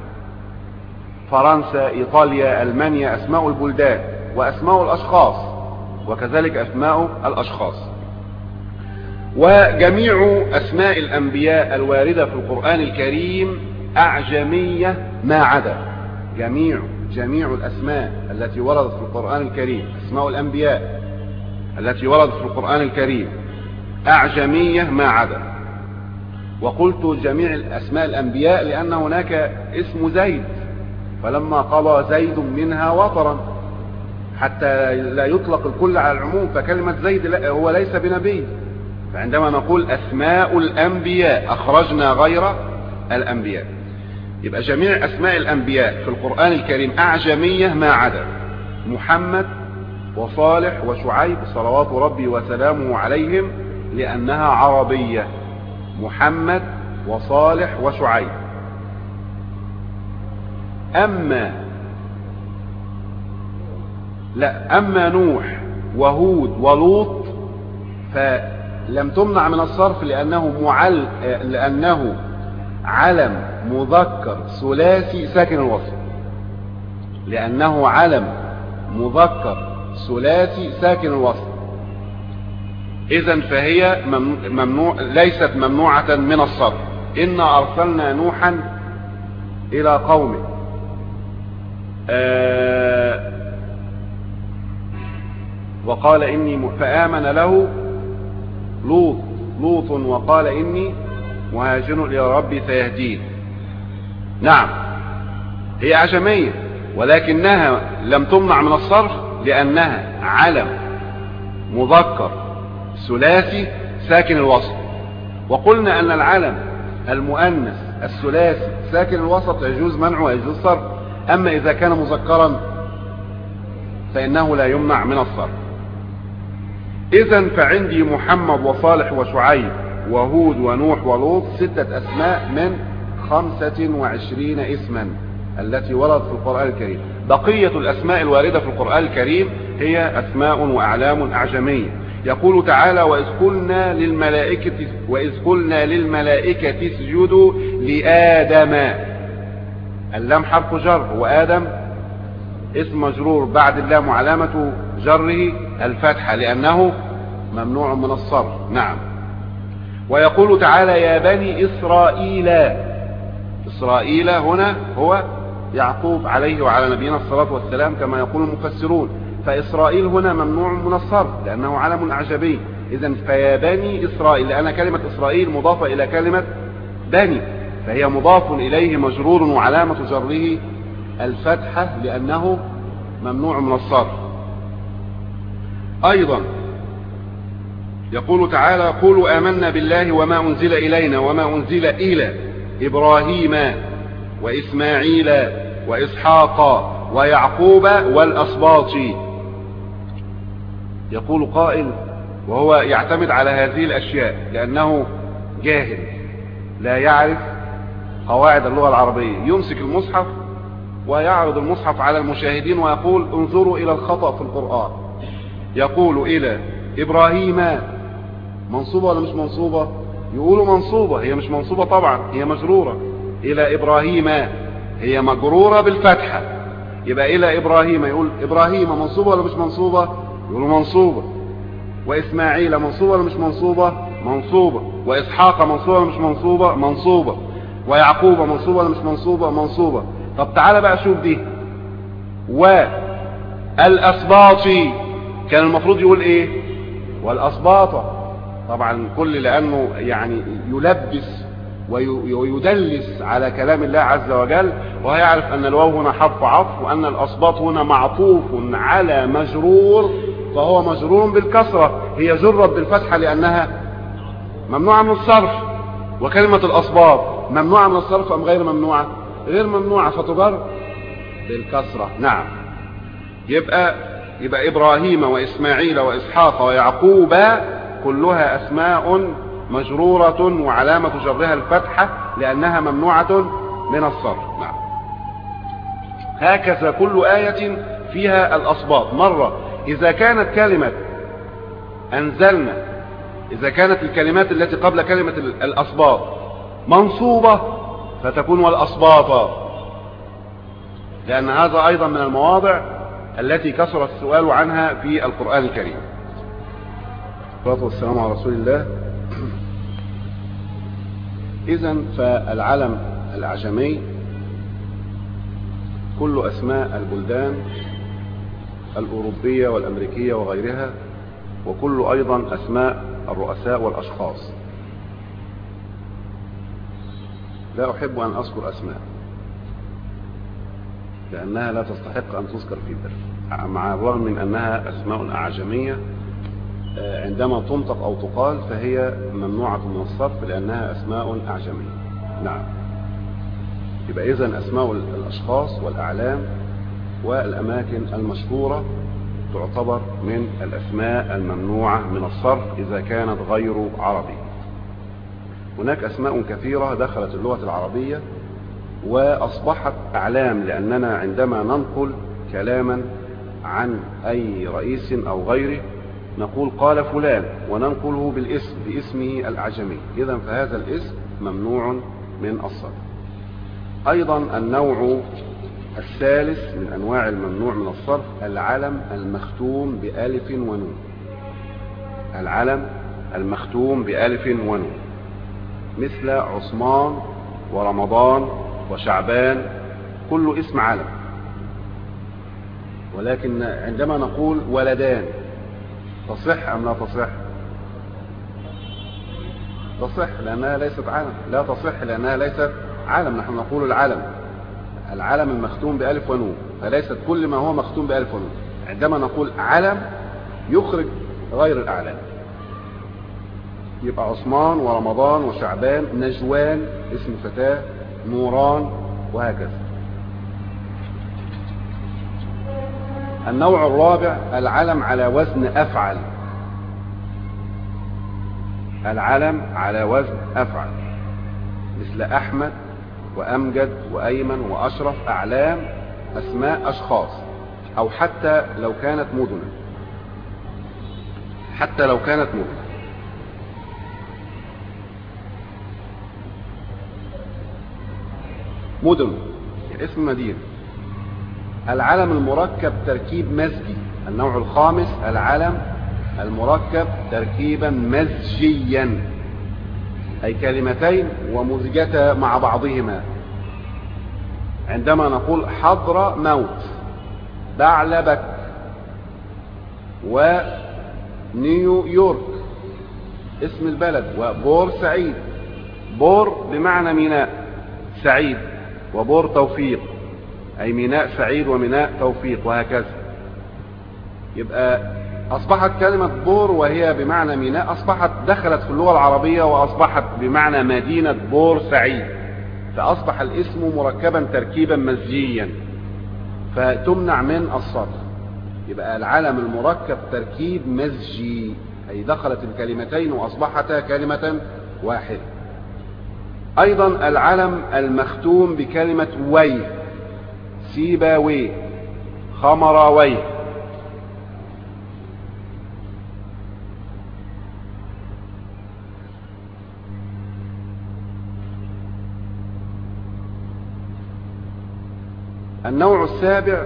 فرنسا، إيطاليا، ألمانيا أسماء البلدان وأسماء الأشخاص، وكذلك أسماء الأشخاص. وجميع أسماء الأنبياء الواردة في القرآن الكريم أعجمية ما عدا جميع جميع الأسماء التي وردت في القرآن الكريم، أسماء الأنبياء التي وردت في القرآن الكريم أعجمية ما عدا. وقلت جميع الأسماء الأنبياء لأن هناك اسم زيد، فلما قضى زيد منها وطرا حتى لا يطلق الكل على العموم، فكلمة زيد هو ليس بنبي. فعندما نقول أسماء الأنبياء أخرجنا غير الأنبياء، يبقى جميع أسماء الأنبياء في القرآن الكريم أعجمية ما عدا محمد وصالح وشعيب صلوات ربي وسلامه عليهم لأنها عربية. محمد وصالح وشعيب. أما لا أما نوح وهود ولوط فلم تمنع من الصرف لأنه معل لأنه علم مذكر ثلاثي ساكن الوصل، لأنه علم مذكر ثلاثي ساكن الوصل، إذن فهي ممنوع ليست ممنوعة من الصرف. إنا أرسلنا نوحا إلى قومه آه وقال إني فآمن له لوط لوط وقال إني مهاجر إلى ربي سيهدين. نعم هي أعجمية ولكنها لم تمنع من الصرف لأنها علم مذكر ثلاثي ساكن الوسط. وقلنا أن العلم المؤنث الثلاثي ساكن الوسط يجوز منعه ويجوز صرف، أما إذا كان مذكرا فإنه لا يمنع من الصرف. إذن فعندي محمد وصالح وشعيب وهود ونوح ولوط ستة أسماء من خمسة وعشرين اسما التي وردت في القرآن الكريم. بقية الأسماء الواردة في القرآن الكريم هي أسماء وأعلام أعجمية. يقول تعالى وإذ قلنا للملائكة وإذ قلنا للملائكة اسجدوا لآدم. اللام حرف جر وآدم اسم مجرور بعد اللام علامة جره الفتحة لأنه ممنوع من الصرف. نعم. ويقول تعالى يا بني إسرائيل. إسرائيل هنا هو يعقوب عليه وعلى نبينا الصلاة والسلام كما يقول المفسرون، فإسرائيل هنا ممنوع من الصرف لأنه علم أعجمي. إذن فيا بني إسرائيل، لأن كلمة إسرائيل مضافة إلى كلمة بني، فهي مضاف إليه مجرور وعلامة جره الفتحة لأنه ممنوع من الصرف. أيضا يقول تعالى قولوا آمنا بالله وما أنزل إلينا وما أنزل إلى إبراهيم وإسماعيل وإسحاق ويعقوب والأسباط. يقول قائل وهو يعتمد على هذه الأشياء لأنه جاهل لا يعرف قواعد اللغة العربية، يمسك المصحف ويعرض المصحف على المشاهدين ويقول انظروا إلى الخطأ في القرآن. يقول إلى إبراهيم منصوبة ولا مش منصوبة؟ يقولوا منصوبة، هي مش منصوبة طبعا، هي مجرورة. إلى إبراهيم هي مجرورة بالفتحة، يبقى إلى إبراهيم يقول إبراهيم منصوبة ولا مش منصوبة؟ يقولوا منصوبة. وإسماعيل منصوبة ولا مش منصوبة؟ منصوبة. وإسحاق منصوبة ولا مش منصوبة؟ منصوبة. ويعقوب منصوبة ولا مش منصوبة؟ منصوبة. طب تعالى بقى شوف دي. والأسباط كان المفروض يقول إيه؟ والأسباط طبعا كل لأنه يعني يلبس ويدلس على كلام الله عز وجل، وهيعرف أن الواو هنا حرف عطف وأن الأسباط هنا معطوف على مجرور، فهو مجرور بالكسرة، هي جرت بالفتحة لأنها ممنوعة من الصرف. وكلمة الأسباط ممنوعة من الصرف أم غير ممنوعة؟ غير ممنوعة، فتجر بالكسرة. نعم. يبقى يبقى إبراهيم وإسماعيل وإسحاق ويعقوب كلها أسماء مجرورة وعلامة جرها الفتحة لأنها ممنوعة من الصرف. نعم. هكذا كل آية فيها الأسباط. مرة إذا كانت كلمة أنزلنا، إذا كانت الكلمات التي قبل كلمة الأسباط منصوبة فتكون والأسباط، لأن هذا أيضا من المواضع التي كثر السؤال عنها في القرآن الكريم. والصلاة والسلام على رسول الله إذن فالعلم الأعجمي كل أسماء البلدان الأوروبية والأمريكية وغيرها، وكل أيضا أسماء الرؤساء والأشخاص. لا أحب أن أذكر أسماء لأنها لا تستحق أن تذكر في بر، مع الرغم من أنها أسماء أعجمية عندما تنطق أو تقال فهي ممنوعة من الصرف لأنها أسماء أعجمية. نعم. يبقى إذن أسماء الأشخاص والأعلام والأماكن المشهورة تعتبر من الأسماء الممنوعة من الصرف إذا كانت غير عربية. هناك أسماء كثيرة دخلت اللغة العربية وأصبحت أعلام، لأننا عندما ننقل كلاما عن أي رئيس أو غيره نقول قال فلان وننقله بالاسم باسمه الأعجمي، إذن فهذا الاسم ممنوع من الصرف. أيضا النوع الثالث من أنواع الممنوع من الصرف العلم المختوم بألف ونون. العلم المختوم بألف ونون مثل عثمان ورمضان وشعبان، كل اسم علم. ولكن عندما نقول ولدان تصح أم لا تصح؟ تصح لأنها ليست علم. لا تصح لأنها ليست علم. نحن نقول العلم العلم المختوم بألف ونون، فليست كل ما هو مختوم بألف ونون. عندما نقول علم يخرج غير الأعلام، يبقى عثمان ورمضان وشعبان، نجوان اسم فتاة، نوران، وهكذا. النوع الرابع العلم على وزن أفعل. العلم على وزن أفعل مثل أحمد وأمجد وأيمن وأشرف، أعلام أسماء أشخاص، أو حتى لو كانت مدنا، حتى لو كانت مدنا. مدن اسم مدينة. العلم المركب تركيب مزجي. النوع الخامس العلم المركب تركيبا مزجيا، أي كلمتين ومزجتا مع بعضهما. عندما نقول حضر موت، بعلبك، ونيويورك اسم البلد، وبور سعيد. بور بمعنى ميناء سعيد، وبور توفيق أي ميناء سعيد وميناء توفيق، وهكذا. يبقى أصبحت كلمة بور وهي بمعنى ميناء أصبحت دخلت في اللغة العربية وأصبحت بمعنى مدينة بور سعيد، فأصبح الاسم مركبا تركيبا مزجيا فتمنع من الصرف. يبقى العلم المركب تركيب مزجي، أي دخلت الكلمتين وأصبحتا كلمة واحدة. أيضا العلم المختوم بكلمة وي، سيباوي، خمراوي. النوع السابع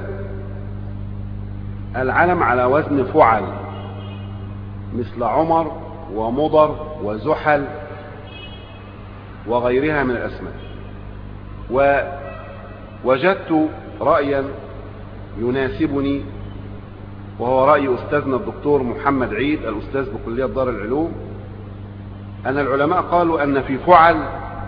العلم على وزن فعل مثل عمر ومضر وزحل وغيرها من الأسماء. ووجدت رأيا يناسبني، وهو رأي أستاذنا الدكتور محمد عيد الأستاذ بكلية دار العلوم، أن العلماء قالوا أن في فعل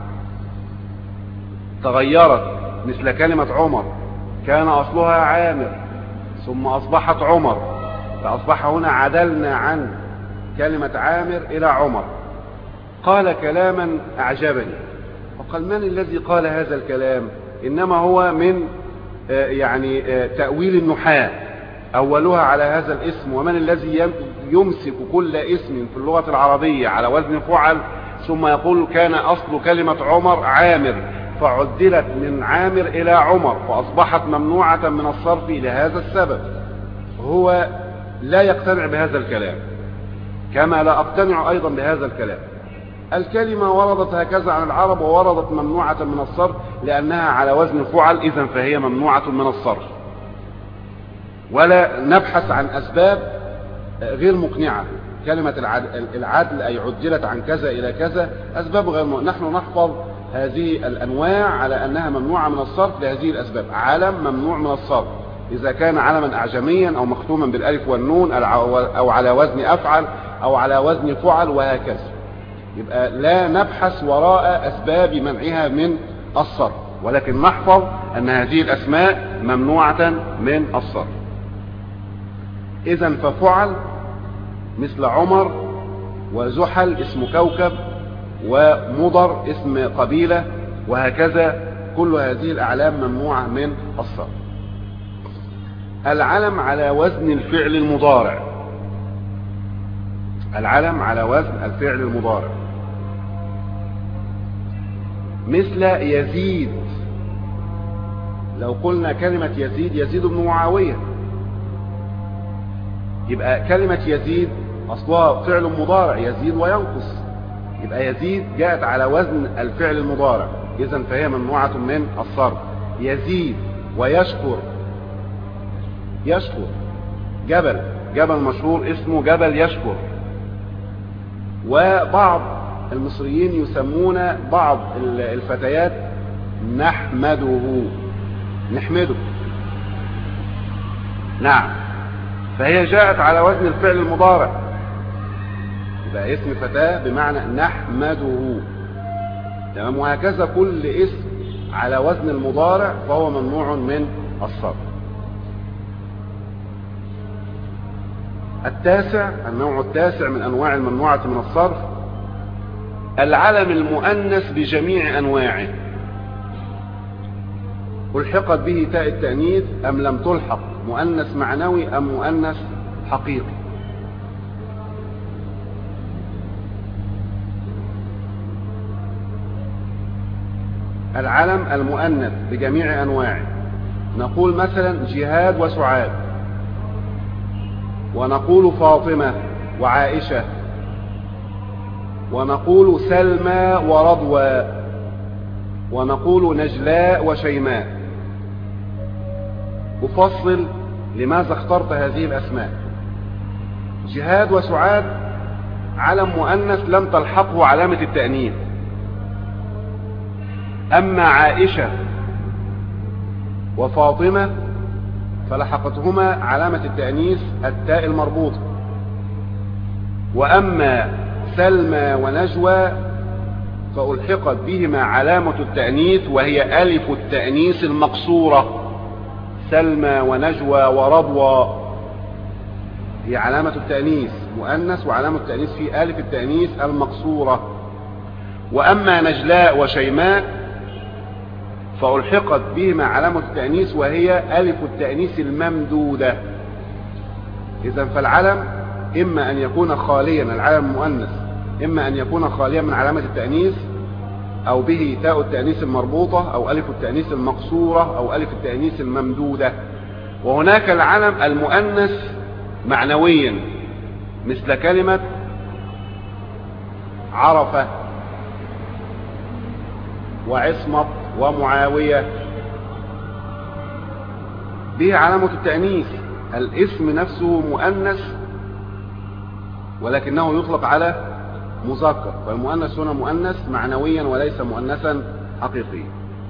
تغيرت مثل كلمة عمر، كان أصلها عامر ثم أصبحت عمر، فأصبح هنا عدلنا عن كلمة عامر إلى عمر. قال كلاما أعجبني، وقال من الذي قال هذا الكلام؟ إنما هو من يعني تأويل النحاة، أولها على هذا الاسم. ومن الذي يمسك كل اسم في اللغة العربية على وزن فعل ثم يقول كان أصل كلمة عمر عامر فعدلت من عامر إلى عمر فأصبحت ممنوعة من الصرف لهذا السبب؟ هو لا يقتنع بهذا الكلام، كما لا أقتنع أيضا بهذا الكلام. الكلمة وردت هكذا عن العرب ووردت ممنوعة من الصرف لأنها على وزن فعل، إذن فهي ممنوعة من الصرف، ولا نبحث عن أسباب غير مقنعة كلمة العدل أي عدلت عن كذا إلى كذا، أسباب غير م... نحن نحفظ هذه الأنواع على أنها ممنوعة من الصرف لهذه الأسباب. علم ممنوع من الصرف إذا كان علما أعجميا أو مختوما بالألف والنون أو على وزن أفعل أو على وزن فعل وهكذا. يبقى لا نبحث وراء أسباب منعها من الصرف، ولكن نحفظ أن هذه الأسماء ممنوعة من الصرف. إذن ففعل مثل عمر وزحل اسم كوكب ومضر اسم قبيلة وهكذا، كل هذه الأعلام ممنوعة من الصرف. العلم على وزن الفعل المضارع، العلم على وزن الفعل المضارع مثل يزيد. لو قلنا كلمة يزيد، يزيد بن معاوية، يبقى كلمة يزيد أصلها فعل مضارع يزيد وينقص، يبقى يزيد جاءت على وزن الفعل المضارع، إذن فهي ممنوعة من الصرف. يزيد ويشكر، يشكر جبل، جبل مشهور اسمه جبل يشكر. وبعض المصريين يسمون بعض الفتيات نحمده، نحمده، نعم، فهي جاءت على وزن الفعل المضارع، يبقى اسم فتاة بمعنى نحمده، تمام. وهكذا كل اسم على وزن المضارع فهو ممنوع من الصرف. التاسع، النوع التاسع من أنواع الممنوعة من الصرف، العلم المؤنث بجميع أنواعه، ألحقت به تاء التأنيث أم لم تلحق، مؤنث معنوي أم مؤنث حقيقي. العلم المؤنث بجميع أنواعه، نقول مثلا جهاد وسعاد، ونقول فاطمة وعائشة، ونقول سلمى ورضوى، ونقول نجلاء وشيماء. أفصل لماذا اخترت هذه الأسماء. جهاد وسعاد علم مؤنث لم تلحقه علامة التأنيث، أما عائشة وفاطمة فلحقتهما علامة التأنيث التاء المربوطة، وأما سلمى ونجوى فألحقت بهما علامة التأنيث وهي ألف التأنيث المقصورة. سلمى ونجوى ورضوى هي علامة التأنيث مؤنث، وعلامة التأنيث في ألف التأنيث المقصورة. وأما نجلاء وشيماء فألحقت بهما علامة التأنيث وهي ألف التأنيث الممدودة. إذن فالعلم إما أن يكون خاليا، العلم المؤنث إما أن يكون خاليا من علامة التأنيث أو به تاء التأنيث المربوطة أو ألف التأنيث المقصورة أو ألف التأنيث الممدودة. وهناك العلم المؤنث معنويا مثل كلمة عرفة وعصمت ومعاوية، به علامة التأنيث، الاسم نفسه مؤنث ولكنه يطلق على مذكر، فالمؤنث هنا مؤنث معنويا وليس مؤنثا حقيقيا.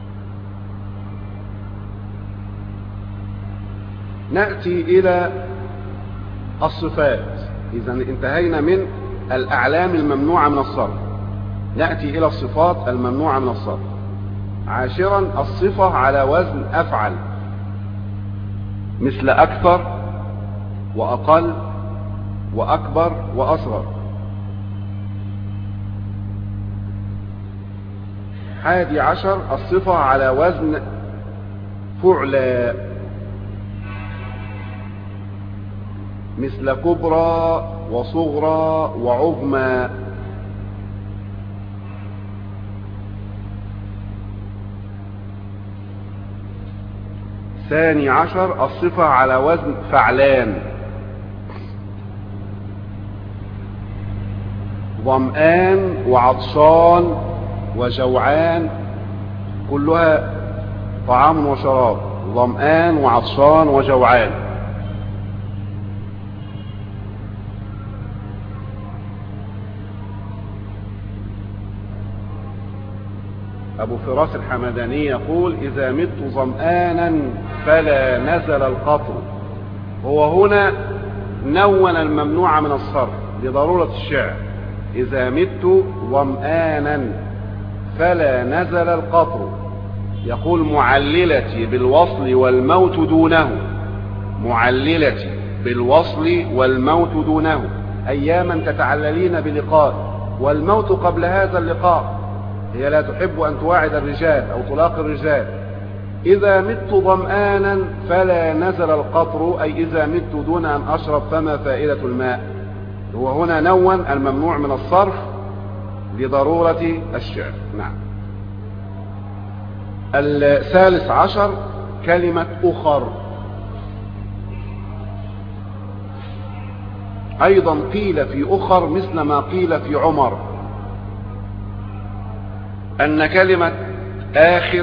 نأتي إلى الصفات. إذا انتهينا من الأعلام الممنوعة من الصرف، نأتي إلى الصفات الممنوعة من الصرف. عاشرا، الصفة على وزن أفعل مثل أكثر وأقل وأكبر وأصغر. حادي عشر، الصفة على وزن فعلى مثل كبرى وصغرى وعظمى. ثاني عشر، الصفة على وزن فعلان ظمآن وعطشان وجوعان، كلها طعام وشراب، ظمآن وعطشان وجوعان. أبو فراس الحمداني يقول: إذا مت ظمآنا فلا نزل القطر. هو هنا نون الممنوع من الصرف لضرورة الشعر: إذا مت ظمآنا فلا نزل القطر. يقول: معللتي بالوصل والموت دونه، معللتي بالوصل والموت دونه، أياما تتعللين بلقاء والموت قبل هذا اللقاء. هي لا تحب أن تواعد الرجال أو تلاقي الرجال. إذا مت ظمآنا فلا نزل القطر، أي إذا مت دون أن أشرب فما فائدة الماء. هو هنا نون الممنوع من الصرف لضرورة الشعر. نعم. الثالث عشر كلمة أخر. أيضا قيل في أخر مثل ما قيل في عمر، أن كلمة آخر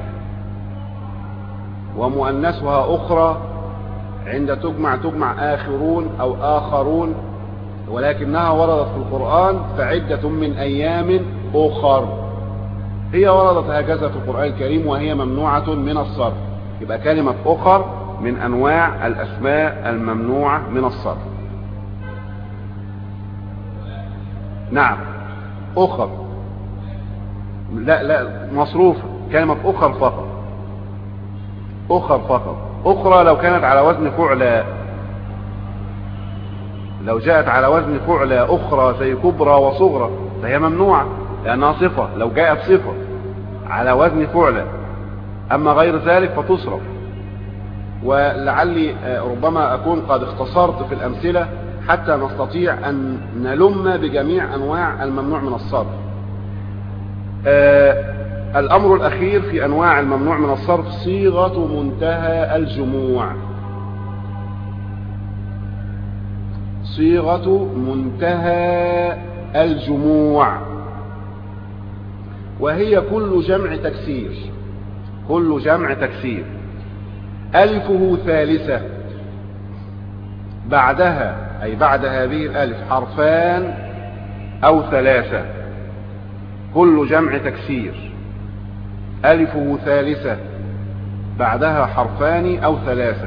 ومؤنثها أخرى عند تجمع تجمع آخرون أو آخرون، ولكنها وردت في القرآن فعدة من أيام أخر. هي وردت هكذا في القرآن الكريم وهي ممنوعة من الصرف. يبقى كلمة أخر من أنواع الأسماء الممنوعة من الصرف. نعم. أخر، لا لا مصروفة، كلمة أخر فقط، أخر فقط. أخرى لو كانت على وزن فعلى، لو جاءت على وزن فعلى أخرى زي كبرى وصغرى فهي ممنوعة لأنها صفة، لو جاءت صفة على وزن فعلى. أما غير ذلك فتصرف. ولعلي ربما أكون قد اختصرت في الأمثلة حتى نستطيع أن نلم بجميع أنواع الممنوع من الصرف. آه الأمر الأخير في أنواع الممنوع من الصرف صيغة منتهى الجموع. صيغة منتهى الجموع، وهي كل جمع تكسير، كل جمع تكسير ألفه ثالثة، بعدها أي بعد هذه الألف حرفان أو ثلاثة. كل جمع تكسير ألفه ثالثة بعدها حرفان أو ثلاثة.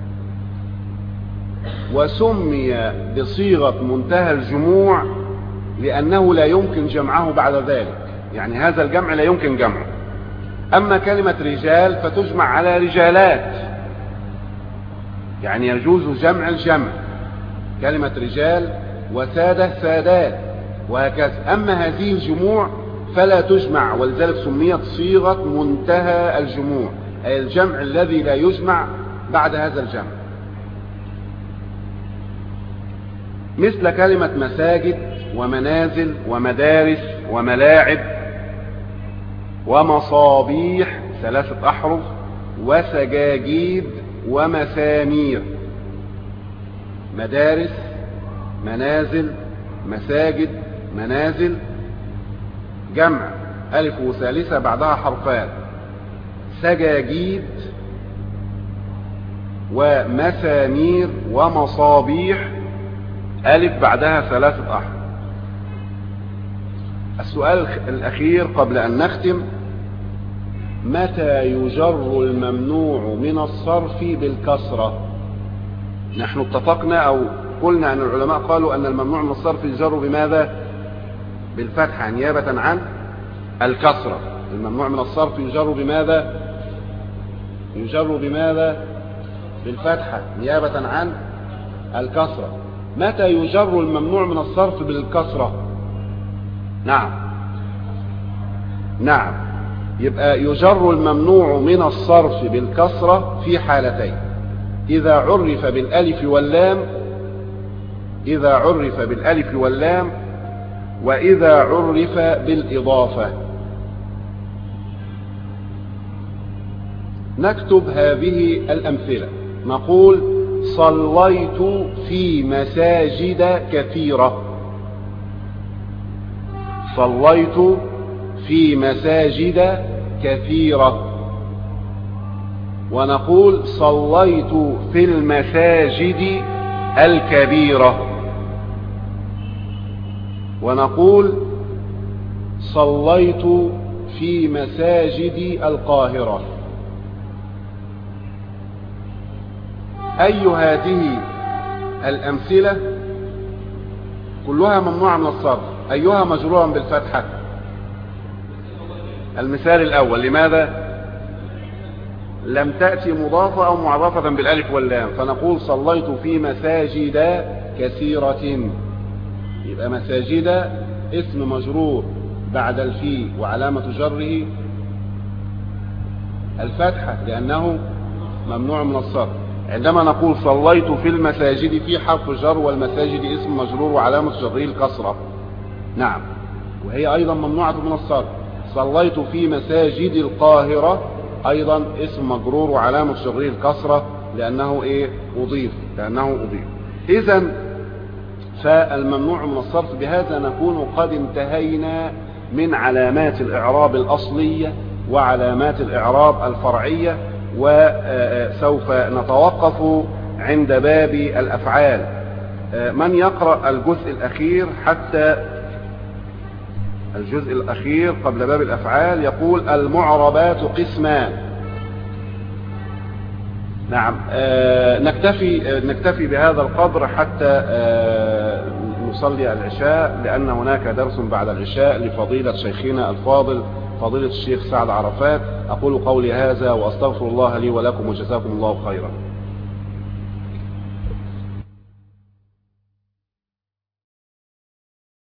وسمي بصيغة منتهى الجموع لأنه لا يمكن جمعه بعد ذلك، يعني هذا الجمع لا يمكن جمعه. أما كلمة رجال فتجمع على رجالات، يعني يجوز جمع الجمع، كلمة رجال وسادة سادات وهكذا. أما هذه الجموع فلا تجمع، ولذلك سميت صيغة منتهى الجموع، أي الجمع الذي لا يجمع بعد هذا الجمع. مثل كلمة مساجد ومنازل ومدارس وملاعب ومصابيح ثلاثة أحرف وسجاجيد ومسامير. مدارس، منازل، مساجد، منازل، جمع ألف وثالثة بعدها حرفان. سجاجيد ومسامير ومصابيح ألف بعدها ثلاثة أحرف. السؤال الأخير قبل أن نختم: متى يجر الممنوع من الصرف بالكسرة؟ نحن اتفقنا أو قلنا أن العلماء قالوا أن الممنوع من الصرف يجر بماذا؟ بالفتحة نيابة عن الكسرة. الممنوع من الصرف يجر بماذا؟ يجر بماذا؟ بالفتحة نيابة عن الكسرة. متى يجر الممنوع من الصرف بالكسرة؟ نعم نعم يبقى يجر الممنوع من الصرف بالكسرة في حالتين: إذا عرف بالألف واللام، إذا عرف بالألف واللام، وإذا عرف بالإضافة. نكتب هذه الأمثلة. نقول: صليت في مساجد كثيرة. صليت في مساجد كثيرة. ونقول: صليت في المساجد الكبيرة. ونقول: صليت في مساجد القاهرة. أي هذه الأمثلة كلها ممنوعة من الصرف؟ أيها مجرورا بالفتحة؟ المثال الأول. لماذا؟ لم تأتي مضافة أو معرفة بالألف واللام، فنقول صليت في مساجد كثيرة. يبقى مساجد اسم مجرور بعد الفي وعلامة جره الفتحة لأنه ممنوع من الصرف. عندما نقول صليت في المساجد في حرف جر، والمساجد اسم مجرور وعلامة جره الكسرة. نعم، وهي أيضا ممنوعة من الصرف. صليت في مساجد القاهرة أيضا اسم مجرور وعلامة جره الكسرة لأنه إيه؟ أضيف، لأنه أضيف. إذن فالممنوع من الصرف. بهذا نكون قد انتهينا من علامات الإعراب الأصلية وعلامات الإعراب الفرعية، وسوف نتوقف عند باب الأفعال. من يقرأ الجزء الأخير حتى الجزء الأخير قبل باب الأفعال؟ يقول المعربات قسمان. نعم، نكتفي نكتفي بهذا القدر حتى نصلي العشاء، لأن هناك درس بعد العشاء لفضيلة شيخنا الفاضل فضيلة الشيخ سعد عرفات. أقول قولي هذا وأستغفر الله لي ولكم وجزاكم الله خيرا.